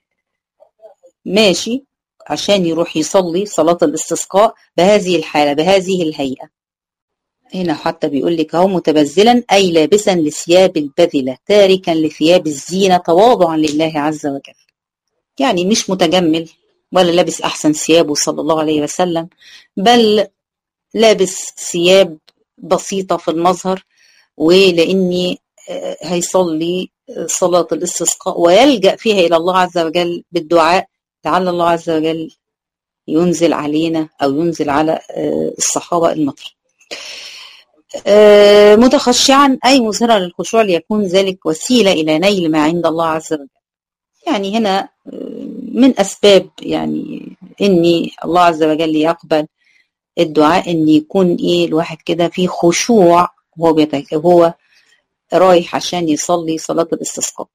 ماشي عشان يروح يصلي صلاة الاستسقاء بهذه الحالة بهذه الهيئة. هنا حتى بيقول لك اهو متبذلا أي لابسا لثياب البذلة تاركا لثياب الزينة تواضعا لله عز وجل، يعني مش متجمل ولا لابس أحسن ثيابه صلى الله عليه وسلم، بل لابس ثياب بسيطة في المظهر، ولأني هيصلي صلاة الاستسقاء ويلجأ فيها إلى الله عز وجل بالدعاء لعل الله عز وجل ينزل علينا أو ينزل على الصحابة المطر. متخشعا أي مظهرا للخشوع ليكون ذلك وسيلة إلى نيل ما عند الله عز وجل. يعني هنا من أسباب يعني إني الله عز وجل يقبل الدعاء إن يكون إيه الواحد كده في خشوع وهو بيتك هو رايح عشان يصلي صلاة الاستسقاء.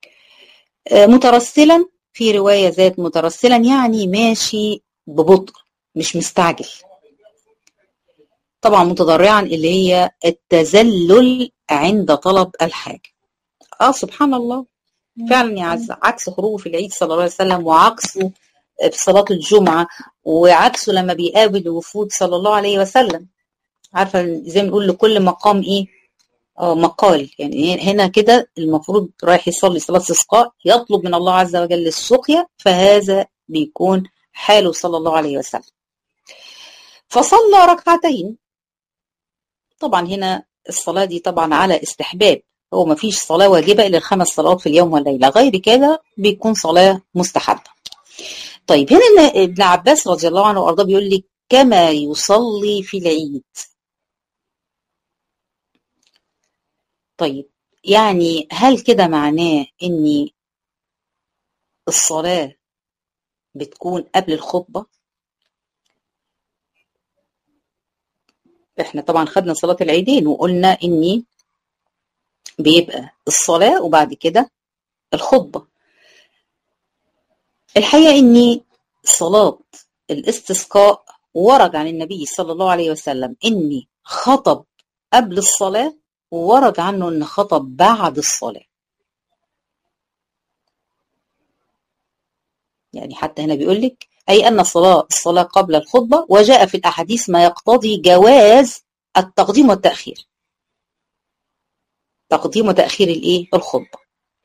مترسلا في رواية ذات مترسلا يعني ماشي ببطء مش مستعجل. طبعا متضرعا اللي هي التذلل عند طلب الحاجة. اه سبحان الله فعلا يا عز، عكس خروجه في العيد صلى الله عليه وسلم وعكسه في صلاة الجمعة وعكسه لما بيقابل الوفود صلى الله عليه وسلم. عارفة زي ما نقول لكل مقام ايه اه مقال، يعني هنا كده المفروض رايح يصلي صلاة استسقاء يطلب من الله عز وجل السقيا، فهذا بيكون حاله صلى الله عليه وسلم. فصلى ركعتين. طبعا هنا الصلاة دي طبعا على استحباب، هو ما فيش صلاة واجبة إلا الخمس صلوات في اليوم والليلة، غير كده بيكون صلاة مستحبة. طيب هنا ابن عباس رضي الله عنه وارضاه بيقول لك كما يصلي في العيد. طيب يعني هل كده معناه ان الصلاة بتكون قبل الخطبة؟ احنا طبعا خدنا صلاة العيدين وقلنا اني بيبقى الصلاة وبعد كده الخطبة. الحقيقة اني صلاة الاستسقاء ورد عن النبي صلى الله عليه وسلم اني خطب قبل الصلاة وورد عنه ان خطب بعد الصلاة. يعني حتى هنا بيقول لك اي ان الصلاة الصلاة قبل الخطبة، وجاء في الاحاديث ما يقتضي جواز التقديم والتأخير، تقديم وتأخير الايه الخطبة.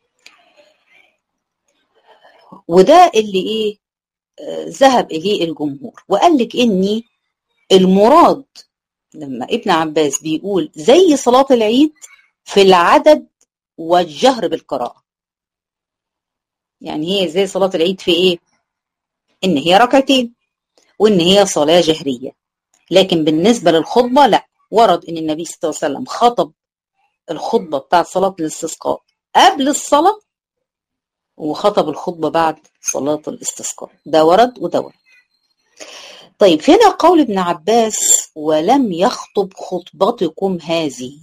وده اللي ايه آه ذهب اليه الجمهور، وقال لك اني المراد لما ابن عباس بيقول زي صلاة العيد في العدد والجهر بالقراءة، يعني هي زي صلاة العيد في ايه؟ ان هي ركعتين وان هي صلاة جهرية. لكن بالنسبة للخطبة لا، ورد ان النبي صلى الله عليه وسلم خطب الخطبة بتاعت صلاة الاستسقاء قبل الصلاة وخطب الخطبة بعد صلاة الاستسقاء، ده ورد وده ورد. طيب هنا قول ابن عباس ولم يخطب خطبتكم هذه،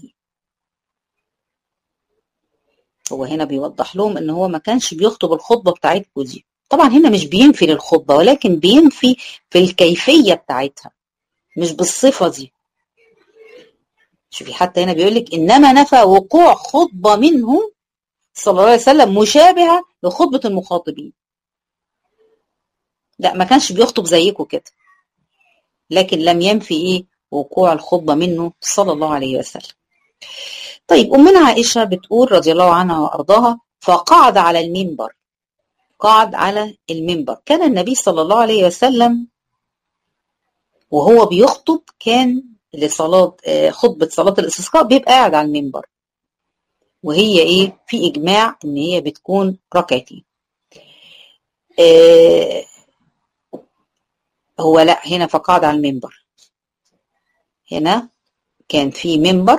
هو هنا بيوضح لهم ان هو ما كانش بيخطب الخطبة بتاعتكم دي. طبعا هنا مش بينفي للخطبة ولكن بينفي في الكيفية بتاعتها مش بالصفة دي. شوفي حتى هنا بيقولك انما نفى وقوع خطبة منه صلى الله عليه وسلم مشابهة لخطبة المخاطبين. لا ما كانش بيخطب زيكم كده، لكن لم ينفي ايه وقوع الخطبة منه صلى الله عليه وسلم. طيب أمنا عائشة بتقول رضي الله عنها وأرضاها: فقعد على المنبر، قعد على المنبر. كان النبي صلى الله عليه وسلم وهو بيخطب كان لصلاة خطبة صلاة الاستسقاء بيبقى قاعد على المنبر، وهي ايه في إجماع ان هي بتكون ركعتين. آه هو لا هنا فقعد على المنبر، هنا كان في منبر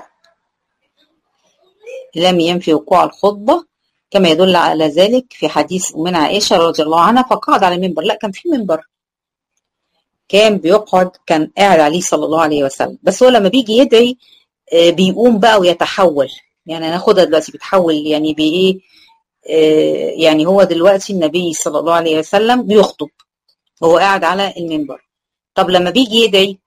لم ينفي وقوع الخطبة كما يدل على ذلك في حديث أمنا عائشة رضي الله عنها: فقعد على المنبر. لا كان في منبر كان بيقعد، كان قاعد عليه صلى الله عليه وسلم، بس هو لما بيجي يدعي بيقوم بقى ويتحول. يعني هناخدها دلوقتي بيتحول يعني بايه، يعني هو دلوقتي النبي صلى الله عليه وسلم بيخطب وهو قاعد على المنبر. طب لما بيجي يدعي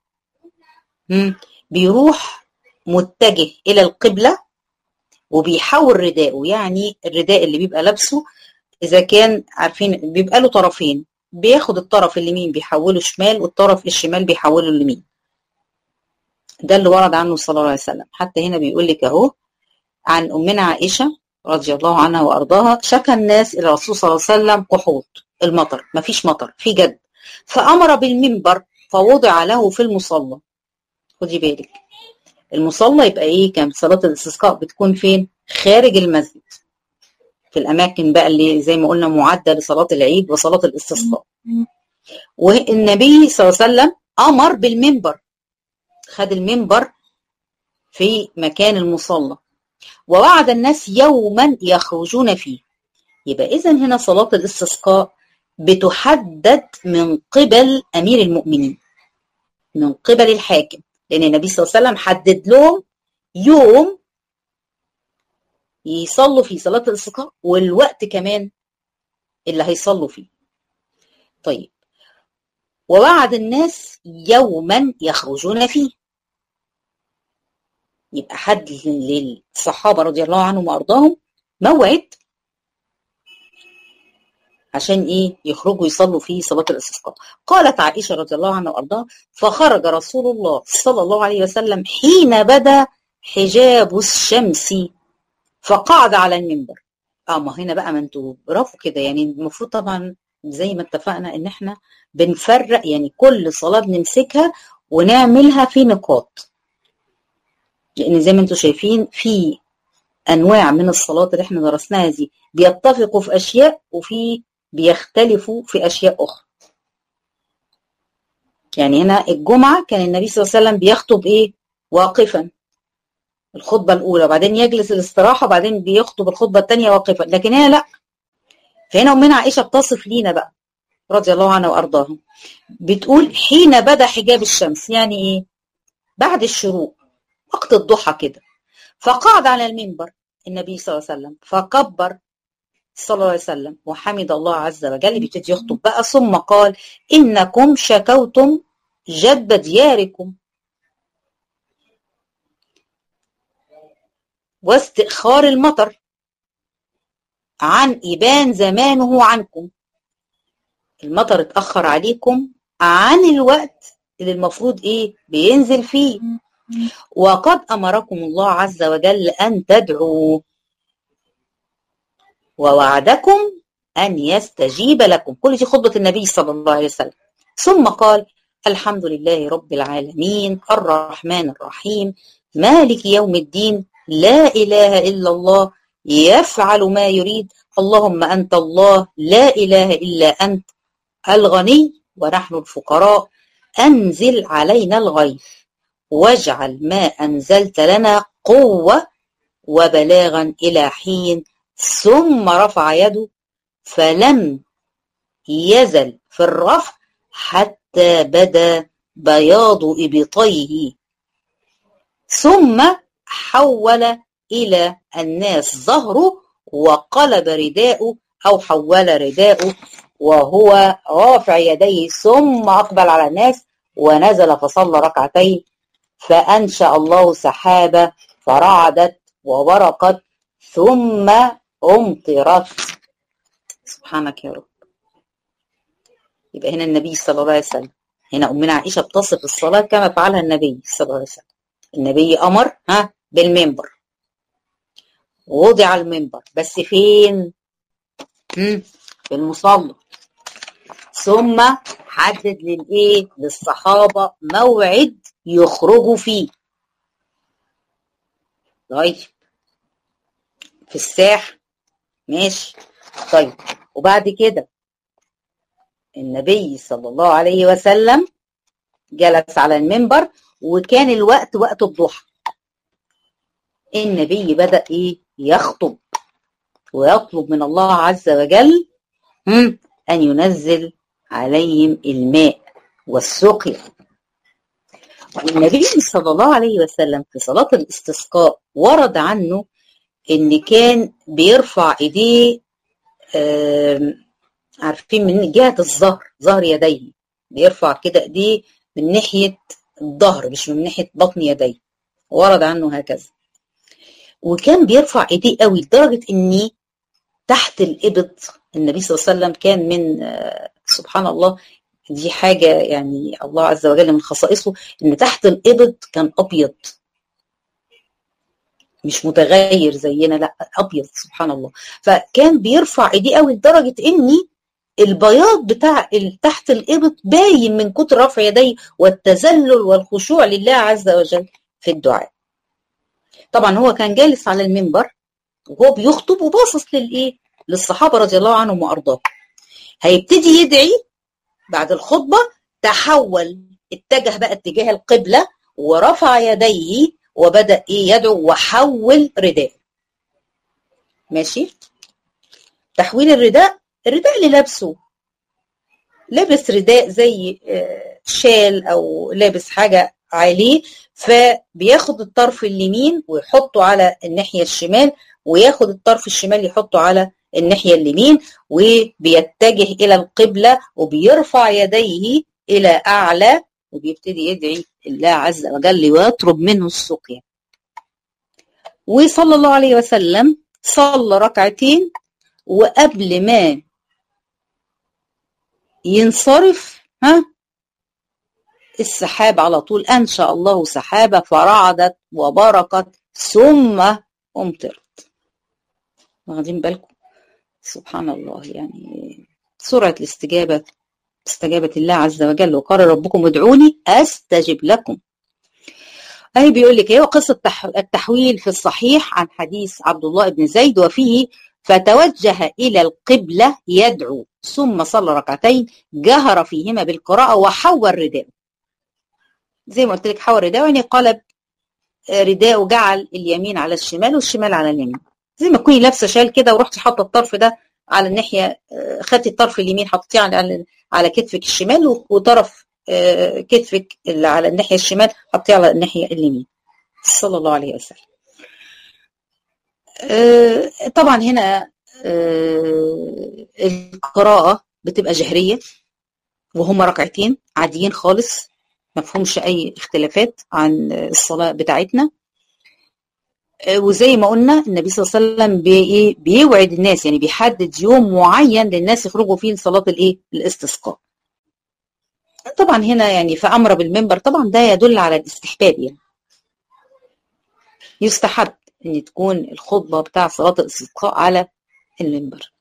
بيروح متجه الى القبلة وبيحول رداءه، يعني الرداء اللي بيبقى لابسه اذا كان عارفين بيبقى له طرفين، بياخد الطرف اليمين بيحوله شمال والطرف الشمال بيحوله اليمين. ده اللي ورد عنه صلى الله عليه وسلم. حتى هنا بيقول لك اهو عن أمنا عائشة رضي الله عنها وأرضاها: شكى الناس إلى الرسول صلى الله عليه وسلم قحوط المطر، مفيش مطر في جد، فأمر بالمنبر فوضع له في المصلى. خدي بالك المصلى يبقى إيه، كان صلاة الاستسقاء بتكون فين؟ خارج المسجد، في الأماكن بقى اللي زي ما قلنا معدة لصلاة العيد وصلاة الاستسقاء. والنبي صلى الله عليه وسلم أمر بالمنبر، خد المنبر في مكان المصلى، ووعد الناس يوما يخرجون فيه. يبقى إذن هنا صلاة الاستسقاء بتحدد من قبل أمير المؤمنين، من قبل الحاكم، لأن النبي صلى الله عليه وسلم حدد لهم يوم يصلوا فيه صلاة الاستسقاء والوقت كمان اللي هيصلوا فيه. طيب ووعد الناس يوما يخرجون فيه، يبقى حد للصحابة رضي الله عنهم وأرضاهم موعد عشان ايه يخرجوا يصلوا فيه صلاة الاستسقاء. قالت عائشة رضي الله عنها وارضاها: فخرج رسول الله صلى الله عليه وسلم حين بدا حجاب الشمس فقعد على المنبر. اه ما هنا بقى ما انتوا برافو كده، يعني المفروض طبعا زي ما اتفقنا ان احنا بنفرق، يعني كل صلاة بنمسكها ونعملها في نقاط، لان زي ما انتوا شايفين في انواع من الصلاة اللي احنا درسناها دي بيتفقوا في اشياء وفي بيختلفوا في أشياء أخرى. يعني هنا الجمعة كان النبي صلى الله عليه وسلم بيخطب إيه؟ واقفا الخطبة الأولى، وبعدين يجلس الاستراحة، وبعدين بيخطب الخطبة الثانية واقفا. لكن هنا لأ، فهنا أمنا عائشة بتصف لينا بقى رضي الله عنها وأرضاها، بتقول حين بدا حجاب الشمس، يعني إيه؟ بعد الشروق وقت الضحى كده. فقعد على المنبر النبي صلى الله عليه وسلم فكبر صلى الله عليه وسلم وحمد الله عز وجل، بيبتدي يخطب بقى. ثم قال: إنكم شكوتم جدب دياركم واستئخار المطر عن إبان زمانه عنكم، المطر اتأخر عليكم عن الوقت اللي المفروض إيه بينزل فيه، وقد أمركم الله عز وجل أن تدعوا ووعدكم أن يستجيب لكم. كل دي خطبة النبي صلى الله عليه وسلم. ثم قال: الحمد لله رب العالمين الرحمن الرحيم مالك يوم الدين لا إله إلا الله يفعل ما يريد اللهم أنت الله لا إله إلا أنت الغني ونحن الفقراء أنزل علينا الغيث واجعل ما أنزلت لنا قوة وبلاغا إلى حين. ثم رفع يده فلم يزل في الرفع حتى بدا بياض إبطيه، ثم حول إلى الناس ظهره وقلب رداءه أو حول رداءه وهو رافع يديه، ثم أقبل على الناس ونزل فصلى ركعتين، فأنشأ الله سحابة فرعدت وبرقت ثم أمطرت. سبحانك يا رب. يبقى هنا النبي صلى الله عليه وسلم، هنا أمنا عائشة بتصف الصلاة كما فعلها النبي صلى الله عليه وسلم. النبي أمر ها بالمنبر، ووضع المنبر، بس فين؟ في المصلى. ثم حدد للايه؟ للصحابة موعد يخرجوا فيه. طيب في الساحة ماشي. طيب وبعد كده النبي صلى الله عليه وسلم جلس على المنبر، وكان الوقت وقت الضحى. النبي بدأ ايه؟ يخطب ويطلب من الله عز وجل أن ينزل عليهم الماء والسقيا. والنبي صلى الله عليه وسلم في صلاة الاستسقاء ورد عنه إن كان بيرفع إيديه، عارفين، من جهة الظهر، ظهر يديه، بيرفع كده إيديه من ناحية الظهر مش من ناحية بطن يديه، ورد عنه هكذا. وكان بيرفع إيديه قوي لدرجة إني تحت الإبط. النبي صلى الله عليه وسلم كان من سبحان الله، دي حاجة يعني الله عز وجل من خصائصه، إن تحت الإبط كان أبيض، مش متغير زينا، لا أبيض سبحان الله. فكان بيرفع إيديه قوي لدرجة إني البياض بتاع تحت الإبط باين من كتر رفع يديه والتذلل والخشوع لله عز وجل في الدعاء. طبعا هو كان جالس على المنبر وهو بيخطب وباصص للايه؟ للصحابه رضي الله عنهم وارضاهم. هيبتدي يدعي بعد الخطبه، تحول، اتجه بقى اتجاه القبله ورفع يديه وبدا ايه؟ يدعو وحول رداء. ماشي. تحويل الرداء، الرداء اللي لابسه، لابس رداء زي شال او لابس حاجه عليه، فبياخد الطرف اليمين ويحطه على الناحيه الشمال، وياخد الطرف الشمال يحطه على الناحيه اليمين، وبيتجه الى القبله وبيرفع يديه الى اعلى، وبيبتدي يدعي الله عز وجل ويطلب منه السقيا. وصلى الله عليه وسلم صلى ركعتين، وقبل ما ينصرف ها السحاب على طول، أنشأ الله سحابة فرعدت وبركت ثم أمطرت. واخدين بالكم؟ سبحان الله، يعني سرعة الاستجابة، استجابة الله عز وجل. وقال ربكم ادعوني أستجب لكم. أهي بيقول لك ايه قصة التحويل في الصحيح عن حديث عبد الله بن زيد، وفيه فتوجه إلى القبلة يدعو ثم صلى ركعتين جهر فيهما بالقراءة وحول رداءه. زي ما قلت لك حول رداءه يعني قلب رداءه وجعل اليمين على الشمال والشمال على اليمين، زي ما تكوني لابسه شال كده ورحتي حاطه الطرف ده على الناحيه، خدتي الطرف اليمين حطيتيه على على كتفك الشمال، وطرف كتفك اللي على الناحيه الشمال حطيه على الناحيه اليمين. صلى الله عليه وسلم. طبعا هنا القراءه بتبقى جهريه، وهم ركعتين عاديين خالص، ما فيهمش اي اختلافات عن الصلاه بتاعتنا. وزي ما قلنا النبي صلى الله عليه وسلم بي بيوعد الناس، يعني بيحدد يوم معين للناس يخرجوا فيه لصلاه الايه؟ الاستسقاء. طبعا هنا يعني فامر بالمنبر، طبعا ده يدل على الاستحباب، يعني يستحب ان تكون الخطبه بتاع صلاه الاستسقاء على المنبر.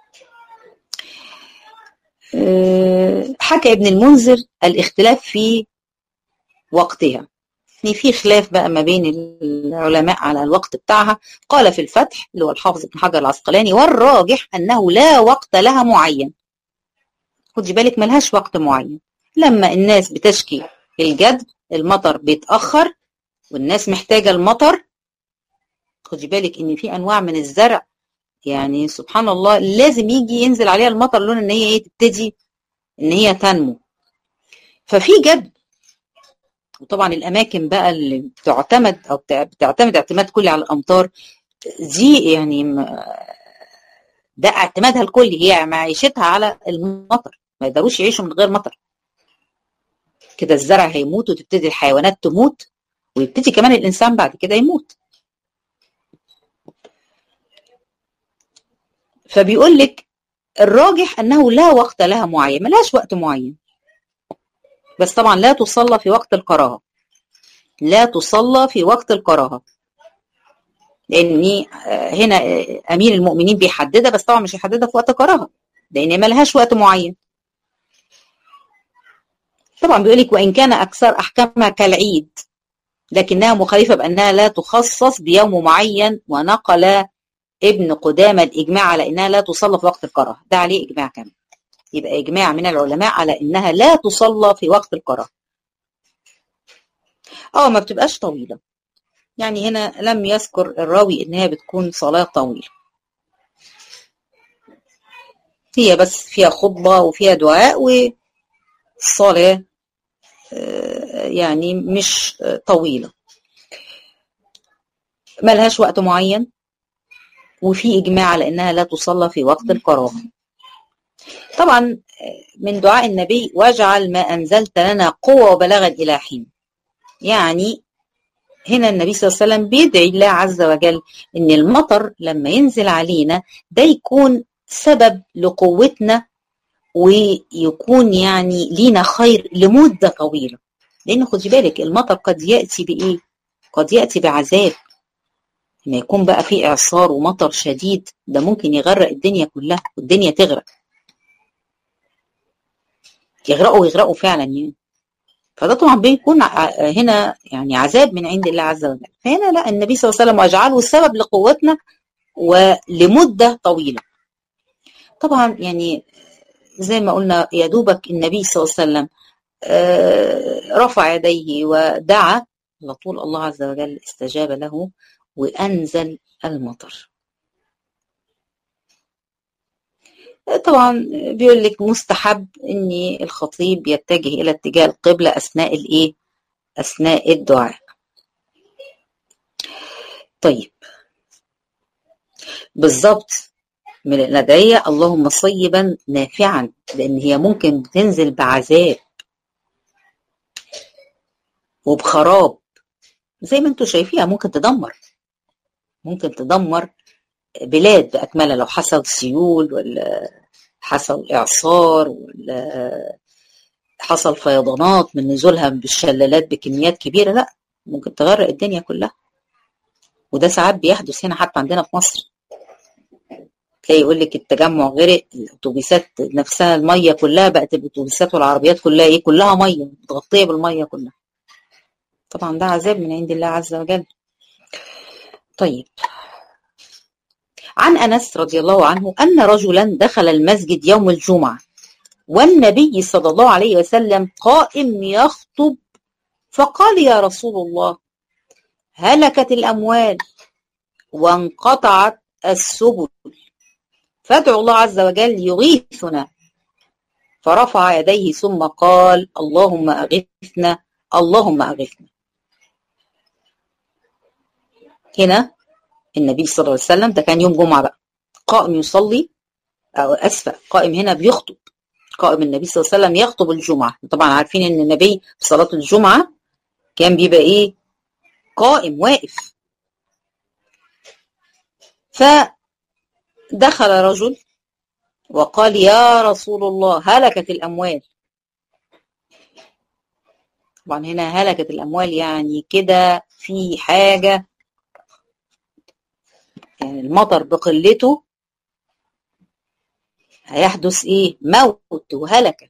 حكى ابن المنذر الاختلاف في وقتها، يعني في خلاف بقى ما بين العلماء على الوقت بتاعها. قال في الفتح اللي هو الحافظ ابن حجر العسقلاني: والراجح انه لا وقت لها معين. خدي بالك ملهاش وقت معين، لما الناس بتشكي الجدب، المطر بيتاخر والناس محتاجه المطر. خدي بالك ان في انواع من الزرع يعني سبحان الله لازم يجي ينزل عليها المطر لون ان هي ايه؟ تبتدي ان هي تنمو. ففي جدب. وطبعا الاماكن بقى اللي بتعتمد او بتعتمد اعتماد كلي على الامطار دي، يعني ده اعتمادها الكلي، هي معيشتها على المطر، ما يقدروش يعيشوا من غير مطر. كده الزرع هيموت وتبتدي الحيوانات تموت، ويبتدي كمان الانسان بعد كده يموت. فبيقول لك الراجح أنه لا وقت لها معين، ملهاش وقت معين، بس طبعا لا تصلى في وقت الكراهة، لا تصلى في وقت الكراهة، لأن هنا أمير المؤمنين بيحددها، بس طبعا مش هيحددها في وقت الكراهة لأن ملهاش وقت معين. طبعا بيقول لك وإن كان أكثر أحكامها كالعيد لكنها مخالفة بأنها لا تخصص بيوم معين، ونقل ابن قدامة الإجماع على أنها لا تصلى في وقت الكراهة، ده عليه إجماع كمان، يبقى إجماع من العلماء على أنها لا تصلى في وقت الكراهة. اه ما بتبقاش طويلة، يعني هنا لم يذكر الراوي أنها بتكون صلاة طويلة، هي بس فيها خطبة وفيها دعاء والصلاة يعني مش طويلة، ملهاش وقت معين، وفي إجماع على أنها لا تصلى في وقت الكراهة. طبعا من دعاء النبي واجعل ما أنزلت لنا قوة وبلاغا إلى حين، يعني هنا النبي صلى الله عليه وسلم بيدعي الله عز وجل إن المطر لما ينزل علينا ده يكون سبب لقوتنا، ويكون يعني لينا خير لمدة طويلة، لأن خدي بالك المطر قد يأتي بإيه؟ قد يأتي بعذاب، لما يكون بقى فيه إعصار ومطر شديد ده ممكن يغرق الدنيا كلها والدنيا تغرق، يغرقوا يغرقوا فعلا يعني، فده طبعا بيكون هنا يعني عذاب من عند الله عز وجل. فهنا لا، النبي صلى الله عليه وسلم واجعله السبب لقوتنا ولمدة طويلة. طبعا يعني زي ما قلنا يا دوبك النبي صلى الله عليه وسلم رفع يديه ودعا على طول الله عز وجل استجاب له وأنزل المطر. طبعا بيقول لك مستحب ان الخطيب يتجه الى اتجاه القبلة اثناء الايه؟ اثناء الدعاء. طيب بالظبط من الأدعية اللهم صيبا نافعا، لان هي ممكن تنزل بعذاب وبخراب زي ما انتم شايفينها، ممكن تدمر ممكن تدمر بلاد بأكملها لو حصل سيول ولا حصل إعصار ولا حصل فيضانات من نزولها بالشلالات بكميات كبيرة، لا ممكن تغرق الدنيا كلها، وده ساعات بيحدث هنا حتى عندنا في مصر، تلاقي يقول لك التجمع غرق، الأتوبيسات نفسها المية كلها بقت، الأتوبيسات والعربيات كلها إيه؟ كلها مية متغطية بالمية كلها. طبعا ده عذاب من عند الله عز وجل. طيب عن أنس رضي الله عنه أن رجلا دخل المسجد يوم الجمعة والنبي صلى الله عليه وسلم قائم يخطب، فقال يا رسول الله هلكت الأموال وانقطعت السبل فادعوا الله عز وجل يغيثنا، فرفع يديه ثم قال اللهم أغثنا اللهم أغثنا. هنا النبي صلى الله عليه وسلم ده كان يوم جمعة بقى، قائم يصلي أو أسفة قائم هنا بيخطب، قائم النبي صلى الله عليه وسلم يخطب الجمعة. طبعا عارفين ان النبي في صلاة الجمعة كان بيبقى ايه؟ قائم واقف. فدخل رجل وقال يا رسول الله هلكت الأموال. طبعا هنا هلكت الأموال يعني كده في حاجة، يعني المطر بقلته هيحدث ايه؟ موت وهلكة.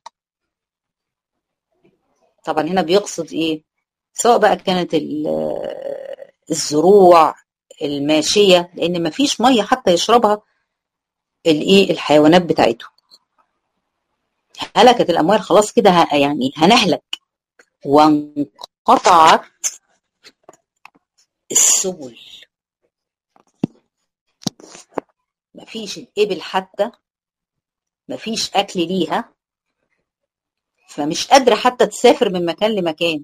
طبعا هنا بيقصد ايه؟ سواء بقى كانت الزروع الماشية، لان مفيش مية حتى يشربها الايه الحيوانات بتاعته. هلكت الاموال خلاص كده يعني هنهلك. وانقطعت السبل، مفيش الابل حتى مفيش اكل ليها، فمش قادرة حتى تسافر من مكان لمكان،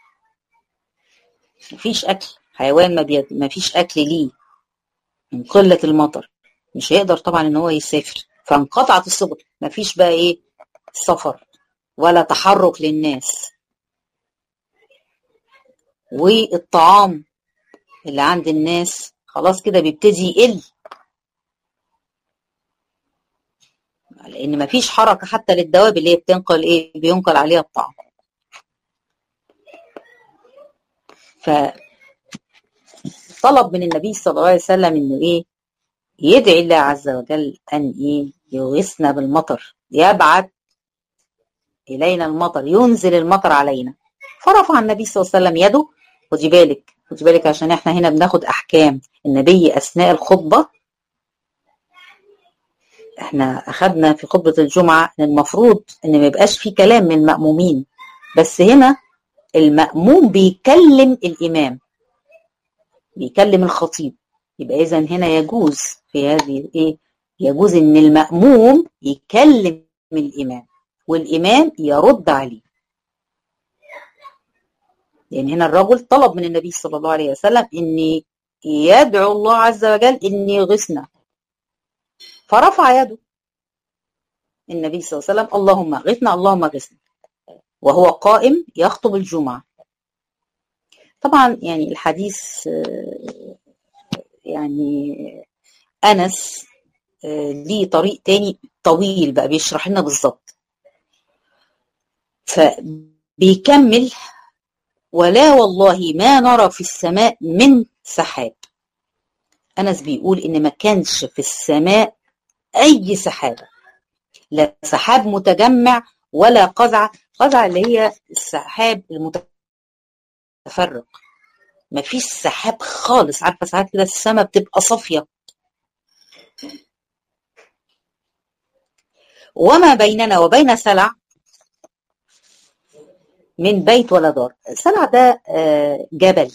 مفيش اكل، حيوان ما بي... مفيش اكل ليه من قلة المطر، مش هيقدر طبعا ان هو يسافر، فانقطعت السبل، مفيش بقى ايه سفر ولا تحرك للناس، والطعام اللي عند الناس خلاص كده بيبتدي يقل، لان مفيش حركه حتى للدواب اللي هي بتنقل ايه، بينقل عليها الطعام. فطلب من النبي صلى الله عليه وسلم انه ايه، يدعي الله عز وجل ان ايه، يغيثنا بالمطر، يبعث الينا المطر، ينزل المطر علينا. فرفع النبي صلى الله عليه وسلم يده. خدي بالك خدي بالك عشان احنا هنا بناخد احكام النبي اثناء الخطبه. احنا اخذنا في خطبه الجمعه ان المفروض ان ما يبقاش في كلام من المأمومين، بس هنا المأموم بيكلم الامام، بيكلم الخطيب. يبقى اذا هنا يجوز في هذه ايه، يجوز ان المأموم يكلم الامام والامام يرد عليه. لان يعني هنا الرجل طلب من النبي صلى الله عليه وسلم ان يدعو الله عز وجل ان يغثنا، فرفع يده النبي صلى الله عليه وسلم، اللهم اغثنا اللهم اغثنا، وهو قائم يخطب الجمعة. طبعا يعني الحديث يعني أنس ليه طريق تاني طويل بقى بيشرح لنا بالظبط. فبيكمل: ولا والله ما نرى في السماء من سحاب. أنس بيقول إن ما كانش في السماء أي سحابة، لا سحاب متجمع ولا قزعة. قزعة اللي هي السحاب المتفرق، ما فيش سحاب خالص. عارفة ساعات كده السماء بتبقى صافية. وما بيننا وبين سلع من بيت ولا دار. سلع ده جبل،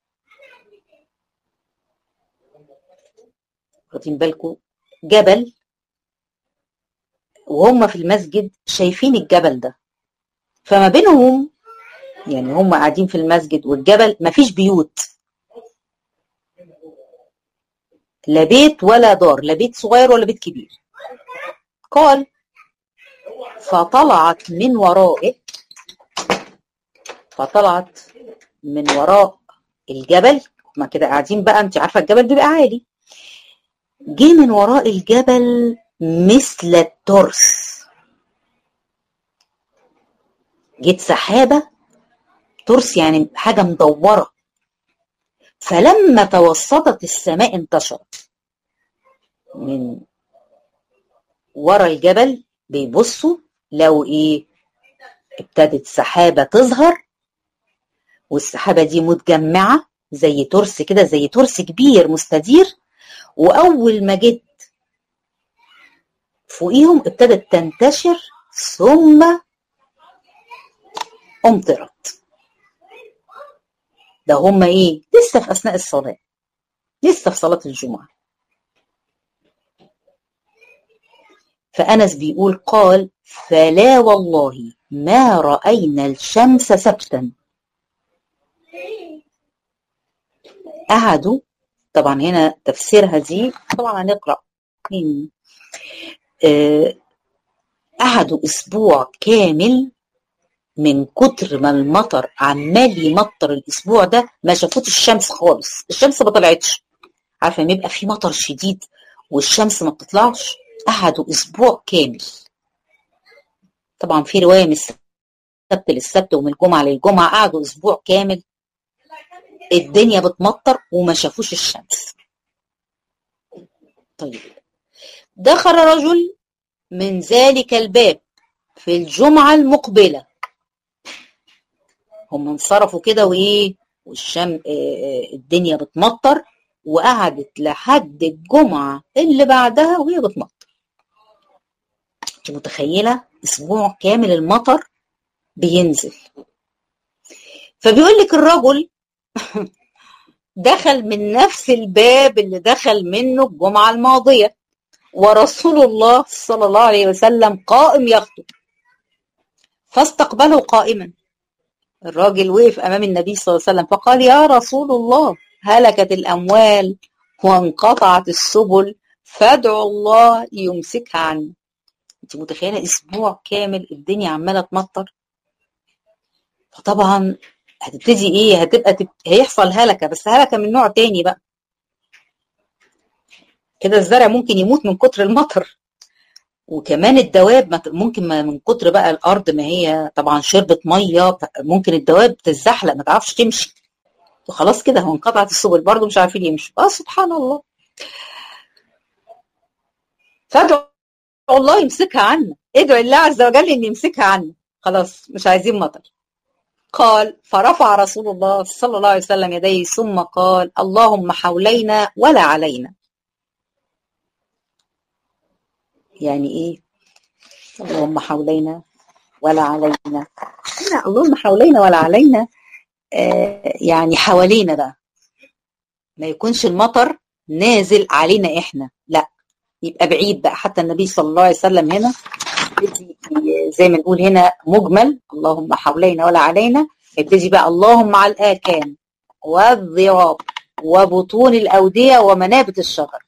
واخدين بالكم، جبل، وهم في المسجد شايفين الجبل ده. فما بينهم يعني هم قاعدين في المسجد والجبل مفيش بيوت، لا بيت ولا دار، لا بيت صغير ولا بيت كبير. قال: فطلعت من ورائه، فطلعت من وراء الجبل، ما كده قاعدين بقى، انت عارفه الجبل بيبقى عالي، جه من وراء الجبل مثل الترس، جت سحابه ترس يعني حاجه مدوره. فلما توسطت السماء انتشرت. من ورا الجبل بيبصوا لو ايه، ابتدت سحابه تظهر، والسحابه دي متجمعه زي ترس كده، زي ترس كبير مستدير. واول ما جت فوقيهم ابتدت تنتشر ثم امطرت. ده هم ايه، لسه في اثناء الصلاه، لسه في صلاه الجمعه. فأنس بيقول: قال: فلا والله ما رأينا الشمس سبتا. قعدوا، طبعا هنا تفسيرها دي طبعا هنقرأ، قعدوا أسبوع كامل من كتر ما المطر عمال يمطر الأسبوع ده، ما شافوش الشمس خالص، الشمس ما طلعتش. عارفة لما يبقى في مطر شديد والشمس ما بتطلعش؟ قعدوا أسبوع كامل. طبعا في رواية من السبت للسبت ومن الجمعة للجمعة، قعدوا أسبوع كامل الدنيا بتمطر وما شافوش الشمس. طيب، دخل رجل من ذلك الباب في الجمعة المقبلة. هم انصرفوا كده وإيه، والشم الدنيا بتمطر، وقعدت لحد الجمعة اللي بعدها وهي بتمطر. انت متخيلة أسبوع كامل المطر بينزل. فبيقول لك الرجل دخل من نفس الباب اللي دخل منه الجمعة الماضية، ورسول الله صلى الله عليه وسلم قائم يخطب، فاستقبله قائما. الراجل وقف أمام النبي صلى الله عليه وسلم فقال: يا رسول الله، هلكت الأموال وانقطعت السبل، فادعوا الله يمسكها عني. انت متخيلة أسبوع كامل الدنيا عمالة تمطر؟ فطبعا هتبتدي ايه، هتبقى تب... هيحصل هلكة، بس هلكة من نوع تاني بقى. كده الزرع ممكن يموت من كتر المطر، وكمان الدواب ممكن ما من كتر بقى الارض ما هي طبعا شربت ميه، ممكن الدواب تتزحلق ما تعرفش تمشي، وخلاص كده هو انقطعت السبل برضه مش عارفين يمشوا. اه سبحان الله. فادعوا الله يمسكها عنا، ادعوا الله عز وجل ان يمسكها عنا، خلاص مش عايزين مطر. قال فرفع رسول الله صلى الله عليه وسلم يديه ثم قال اللهم حولينا ولا علينا. يعني ايه اللهم حولينا ولا علينا؟ هنا اللهم حولينا ولا علينا آه يعني حوالينا بقى، ما يكونش المطر نازل علينا احنا، لا يبقى بعيد بقى. حتى النبي صلى الله عليه وسلم هنا زي ما نقول هنا مجمل اللهم حولينا ولا علينا، يبتدي بقى اللهم على الآكام والضراب وبطون الأودية ومنابت الشجر.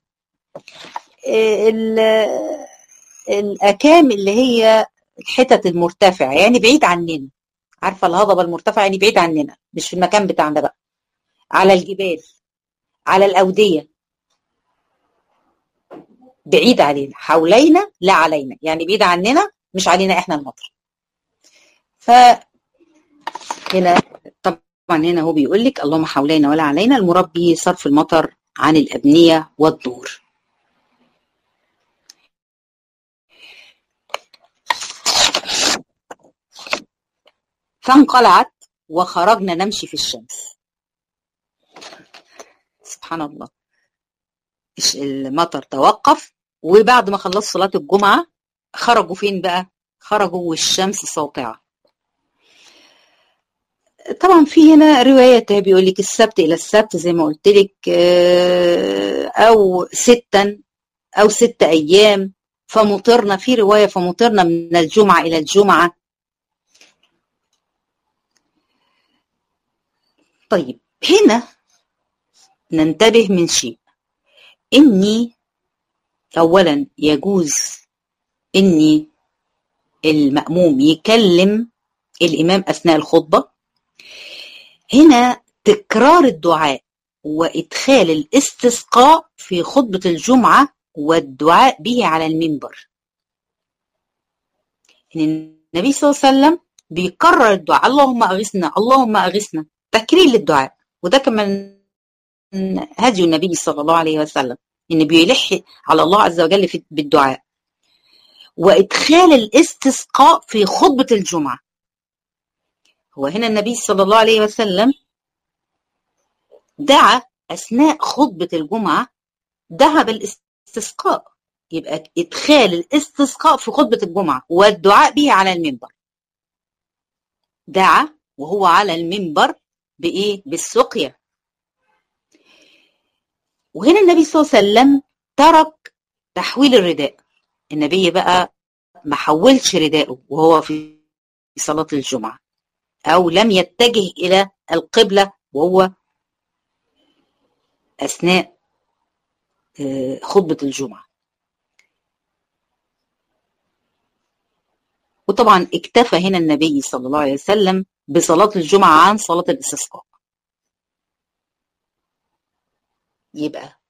الأكام اللي هي الحتت المرتفعة يعني بعيد عننا، عارفة الهضبة المرتفعة يعني بعيد عننا مش في المكان بتاعنا بقى، على الجبال على الأودية بعيد علينا، حولينا لا علينا يعني بعيد عننا مش علينا احنا المطر. فهنا طبعا هنا هو بيقول لك اللهم حولينا ولا علينا، المراد به صرف المطر عن الأبنية والدور. فانقلعت وخرجنا نمشي في الشمس. سبحان الله، المطر توقف وبعد ما خلصوا صلاة الجمعة خرجوا فين بقى؟ خرجوا والشمس ساطعة. طبعا في هنا روايات بيقول لك السبت إلى السبت زي ما قلت لك، أو ستا أو ست أيام، فمطرنا في رواية فمطرنا من الجمعة إلى الجمعة. طيب هنا ننتبه من شيء، إني أولا يجوز إني المأموم يكلم الإمام أثناء الخطبة. هنا تكرار الدعاء وإدخال الاستسقاء في خطبة الجمعة والدعاء به على المنبر. إن النبي صلى الله عليه وسلم بيكرر الدعاء اللهم أغثنا اللهم أغثنا، تكرير للدعاء، وده كمان هدي النبي صلى الله عليه وسلم إن بيلح على الله عز وجل بالدعاء. وإدخال الاستسقاء في خطبة الجمعة، هو هنا النبي صلى الله عليه وسلم دعا أثناء خطبة الجمعة، دعا بالاستسقاء، يبقى إدخال الاستسقاء في خطبة الجمعة والدعاء به على المنبر. دعا وهو على المنبر بإيه؟ بالسقيا. وهنا النبي صلى الله عليه وسلم ترك تحويل الرداء، النبي بقى ما حولش رداءه وهو في صلاة الجمعة، أو لم يتجه إلى القبلة وهو أثناء خطبة الجمعة. وطبعا اكتفى هنا النبي صلى الله عليه وسلم بصلاة الجمعة عن صلاة الاستسقاء. يبقى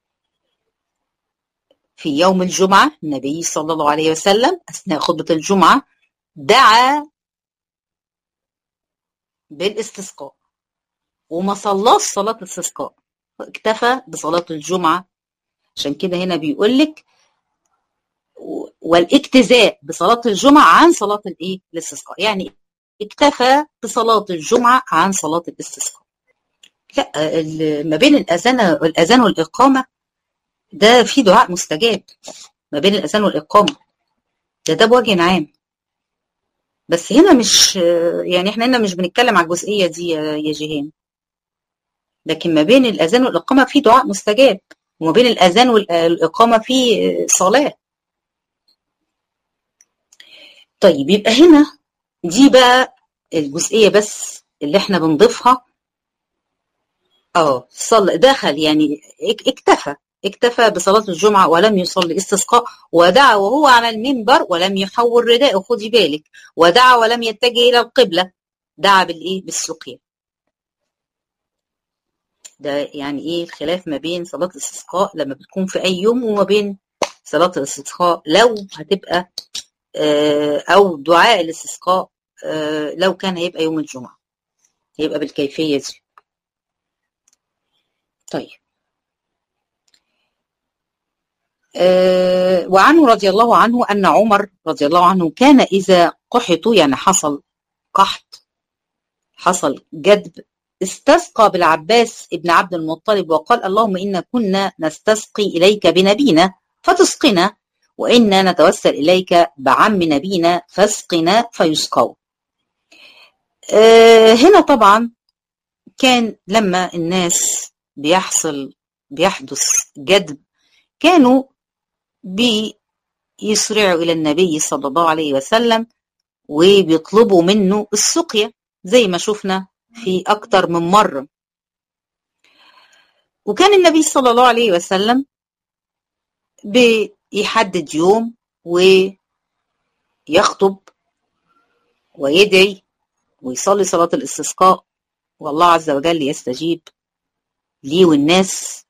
في يوم الجمعة النبي صلى الله عليه وسلم أثناء خطبة الجمعة دعا بالاستسقاء وما صلاش صلاة الاستسقاء، اكتفى بصلاة الجمعة. عشان كده هنا بيقول لك والاجتزاء بصلاة الجمعة عن صلاة الايه؟ الاستسقاء، يعني اكتفى بصلاة الجمعة عن صلاة الاستسقاء. لا، ما بين الأذان الأذان والإقامة ده في دعاء مستجاب، ما بين الأذان والإقامة ده ده بوجه عام. بس هنا مش يعني احنا هنا مش بنتكلم على الجزئية دي يا جيهان، لكن ما بين الأذان والإقامة في دعاء مستجاب، وما بين الأذان والإقامة في صلاة. طيب يبقى هنا دي بقى الجزئية بس اللي احنا بنضيفها. اه صلى دخل يعني اكتفى اكتفى بصلاة الجمعة ولم يصلي استسقاء، ودعا وهو على المنبر ولم يحول رداءه، خدي بالك، ودعا ولم يتجه إلى القبلة، دعا بالإيه؟ بالسقيا. ده يعني إيه الخلاف ما بين صلاة الاستسقاء لما بتكون في أي يوم وما بين صلاة الاستسقاء لو هتبقى أو دعاء الاستسقاء لو كان هيبقى يوم الجمعة، هيبقى بالكيفية دي. طيب، وعنه رضي الله عنه أن عمر رضي الله عنه كان إذا قحطوا، يعني حصل قحط، حصل جدب، استسقى بالعباس ابن عبد المطلب وقال: اللهم إنا كنا نستسقي إليك بنبينا فتسقنا، وإنا نتوسل إليك بعم نبينا فاسقنا فيسقوا. أه هنا طبعا كان لما الناس بيحصل بيحدث جدب كانوا بيسرعوا إلى النبي صلى الله عليه وسلم وبيطلبوا منه السقيا زي ما شفنا في أكتر من مرة. وكان النبي صلى الله عليه وسلم بيحدد يوم ويخطب ويدعي ويصلي صلاة الاستسقاء، والله عز وجل يستجيب ليه، والناس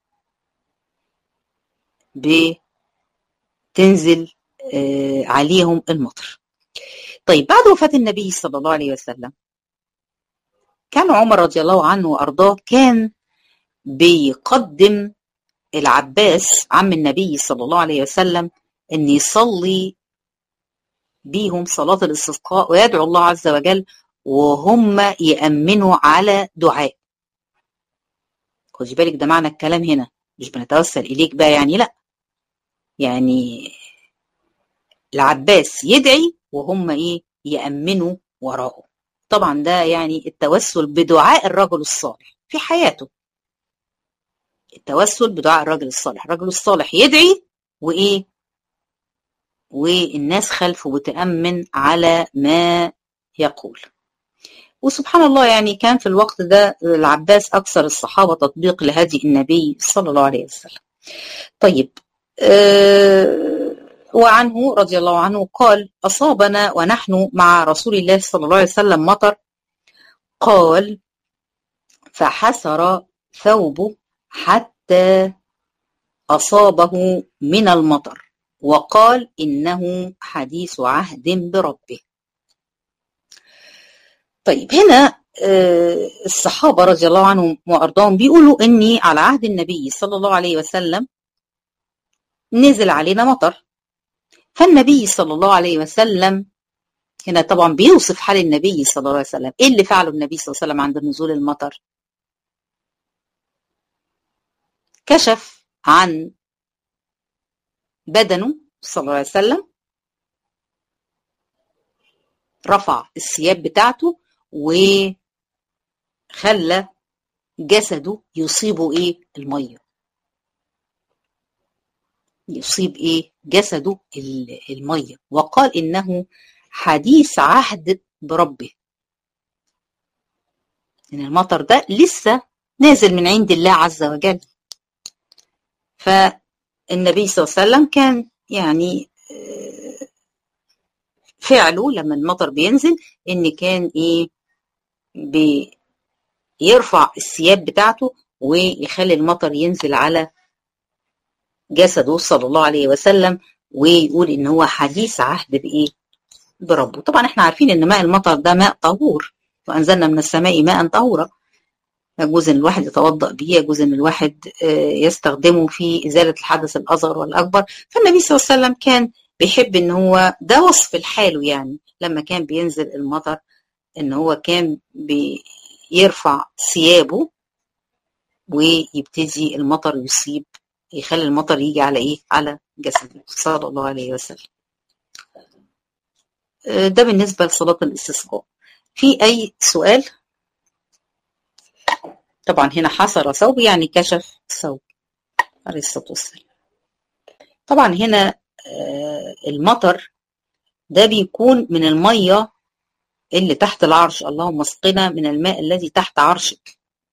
بتنزل عليهم المطر. طيب، بعد وفاة النبي صلى الله عليه وسلم كان عمر رضي الله عنه وأرضاه كان بيقدم العباس عم النبي صلى الله عليه وسلم أن يصلي بيهم صلاة الاستسقاء ويدعو الله عز وجل وهم يأمنوا على دعاء. خدي بالك، ده معنى الكلام هنا، مش بنتوسل إليك بقى يعني، لا، يعني العباس يدعي وهم إيه يأمنوا وراءه. طبعا ده يعني التوسل بدعاء الرجل الصالح في حياته، التوسل بدعاء الرجل الصالح، الرجل الصالح يدعي وإيه والناس خلفه بتأمن على ما يقول. وسبحان الله، يعني كان في الوقت ده العباس أكثر الصحابة تطبيق لهدي النبي صلى الله عليه وسلم. طيب، أه وعنه رضي الله عنه قال: أصابنا ونحن مع رسول الله صلى الله عليه وسلم مطر، قال: فحسر ثوبه حتى أصابه من المطر، وقال: إنه حديث عهد بربه. طيب، هنا الصحابة رضي الله عنهم وأرضاهم بيقولوا إني على عهد النبي صلى الله عليه وسلم نزل علينا مطر. فالنبي صلى الله عليه وسلم هنا طبعا بيوصف حال النبي صلى الله عليه وسلم. إيه اللي فعله النبي صلى الله عليه وسلم عند نزول المطر؟ كشف عن بدنه صلى الله عليه وسلم، رفع الثياب بتاعته وخلى جسده يصيبه ايه الميه، يصيب ايه جسده الميه، وقال انه حديث عهد بربه، ان المطر ده لسه نازل من عند الله عز وجل. فالنبي صلى الله عليه وسلم كان يعني فعله لما المطر بينزل ان كان ايه بيرفع الثياب بتاعته ويخلي المطر ينزل على جسده صلى الله عليه وسلم، ويقول ان هو حديث عهد بايه بربه. طبعا احنا عارفين ان ماء المطر ده ماء طهور، وانزلنا من السماء ماء طهورا، يجوز ان الواحد يتوضأ به، يجوز ان الواحد يستخدمه في ازالة الحدث الاصغر والاكبر. فالنبي صلى الله عليه وسلم كان بيحب ان هو ده وصف لحاله، يعني لما كان بينزل المطر ان هو كان بيرفع ثيابه ويبتدي المطر يصيب، يخلي المطر يجي على ايه على جسده صلى الله عليه وسلم. ده بالنسبة لصلاة الاستسقاء. في اي سؤال؟ طبعا هنا حصر ثوب يعني كشف ثوب عليه الصلاة والسلام. طبعا هنا المطر ده بيكون من المية اللي تحت العرش، اللهم اسقنا من الماء الذي تحت عرشك.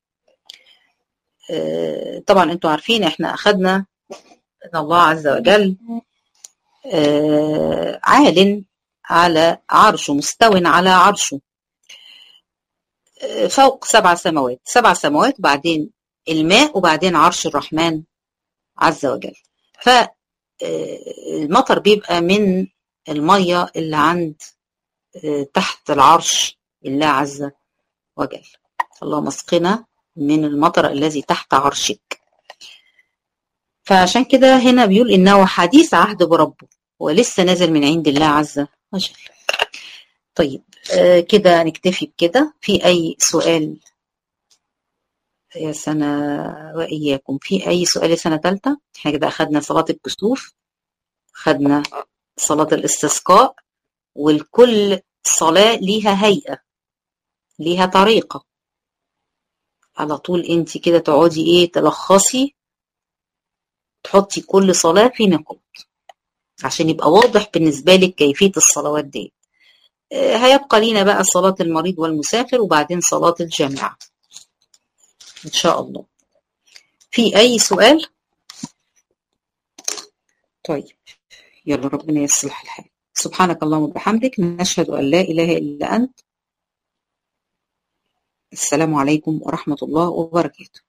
طبعا انتوا عارفين احنا اخذنا ان الله عز وجل عال على عرشه، مستو على عرشه فوق سبع سماوات، سبع سماوات وبعدين الماء وبعدين عرش الرحمن عز وجل. المطر بيبقى من المية اللي عند تحت العرش الله عز وجل. اللهم اسقنا من المطر الذي تحت عرشك. فعشان كده هنا بيقول إنه حديث عهد بربه، ولسه نازل من عند الله عز وجل. طيب آه كده نكتفي بكده. في أي سؤال يا سنة وإياكم؟ في أي سؤال يا سنة تالتة؟ احنا كده أخدنا صلاة الكسوف، خدنا صلاة الاستسقاء، والكل صلاة ليها هيئة، ليها طريقة. على طول انت كده تقعدي ايه تلخصي، تحطي كل صلاة في نقاط عشان يبقى واضح بالنسبة لك كيفية الصلوات دي. آه هيبقى لينا بقى صلاة المريض والمسافر، وبعدين صلاة الجامعة إن شاء الله. في أي سؤال؟ طيب يلا ربنا يصلح الحال. سبحانك اللهم وبحمدك، نشهد أن لا إله إلا أنت. السلام عليكم ورحمة الله وبركاته.